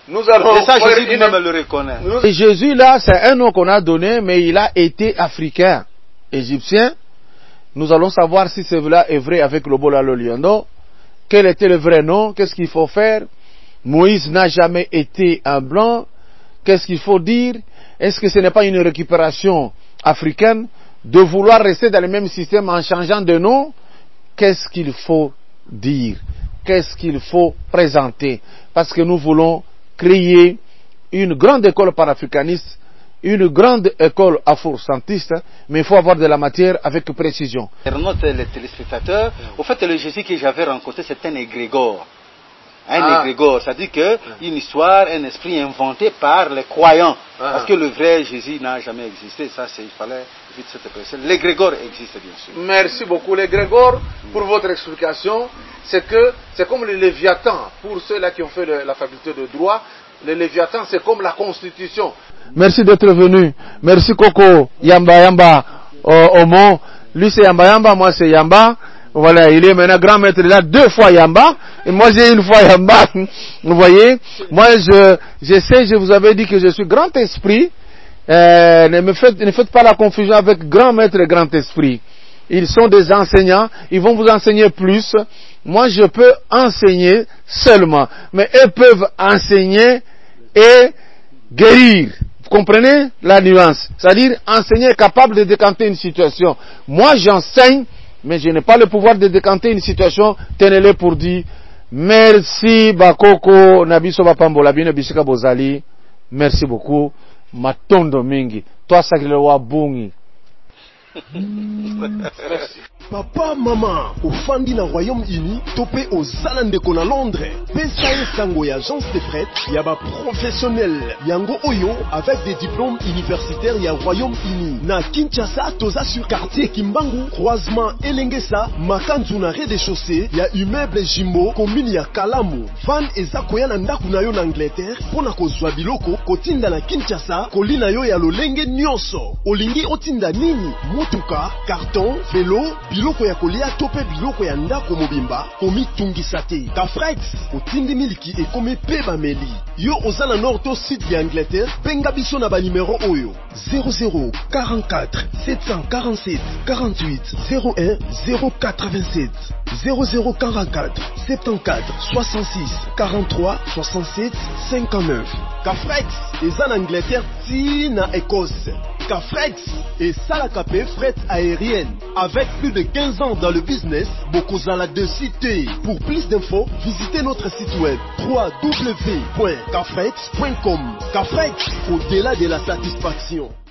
Speaker 3: Nous allons.
Speaker 4: Et ça, Jésus lui-même le reconnaît.
Speaker 3: Et Jésus, là, c'est un nom qu'on a donné, mais il a été africain, égyptien. Nous allons savoir si cela est vrai avec Lobola Loliondo. Quel était le vrai nom? Qu'est-ce qu'il faut faire? Moïse n'a jamais été un blanc. Qu'est-ce qu'il faut dire? Est-ce que ce n'est pas une récupération africaine de vouloir rester dans le même système en changeant de nom? Qu'est-ce qu'il faut dire? Qu'est-ce qu'il faut présenter? Parce que nous voulons créer une grande école panafricaniste, une grande école afro-centriste, mais il faut avoir de la matière avec précision.
Speaker 4: Les téléspectateurs, au fait, le Jésus que j'avais rencontré, c'était un égrégore. Un égrégore, c'est-à-dire qu'une histoire, un esprit inventé par les croyants. Parce que le vrai Jésus n'a jamais existé. Ça, il fallait vite cette personne. L'égrégore existe, bien sûr.
Speaker 3: Merci beaucoup. L'égrégore, pour votre explication, c'est comme le Léviathan. Pour ceux-là qui ont fait la faculté de droit, le Léviathan, c'est comme la Constitution. Merci d'être venu. Merci Coco, Yamba, Omo. Lui, c'est Yamba, moi, c'est Yamba. Voilà, il est maintenant grand maître là, 2 fois Yamba, et moi j'ai 1 fois Yamba. Vous voyez, moi je vous avais dit que je suis grand esprit. Ne faites pas la confusion avec grand maître et grand esprit. Ils sont des enseignants, ils vont vous enseigner plus. Moi je peux enseigner seulement, mais eux peuvent enseigner et guérir. Vous comprenez la nuance? C'est-à-dire enseigner est capable de décanter une situation. Moi j'enseigne, mais je n'ai pas le pouvoir de décanter une situation. Tenez-le pour dire merci Bakoko Nabiso Bapambola Bine Bisika Bozali. Merci beaucoup. Matondo mingi. Toi sakile wa bungi.
Speaker 2: Merci. Papa, maman, ofandi na Royaume-Uni, topé aux Zalandeko na Londres. Pesa sango ya agence de prêt, yaba professionnel. Yango Oyo, avec des diplômes universitaires ya Royaume-Uni. Na Kinshasa, toza sur quartier Kimbangu, croisement Elengesa, Makanzu na rez-de-chaussée, ya immeuble Jimbo, commune ya Kalamu. Van eza koya na ndaku na yo na Angleterre, pona kozwa biloko, kotinda na Kinshasa, kolina yo ya lolenge nyonso. Olingi otinda nini? Motuka, carton, vélo, biloko ya kolia tope biloko ya ndako mobimba komi tungisa te. Kafrex otindi miliki ekomi pe bameli. Yo oza na nord to sud ya Angleterre, benga biso na ba numéro oyo 00 44 747 48 01 087 00 44 74 66 43 67 59. Kafrex eza na Angleterre ti na Écosse. Kafrex et Salakapé fret aérienne. Avec plus de 15 ans dans le business, Bokozala de cité. Pour plus d'infos, visitez notre site web www.kafrex.com. Kafrex, au-delà de la satisfaction.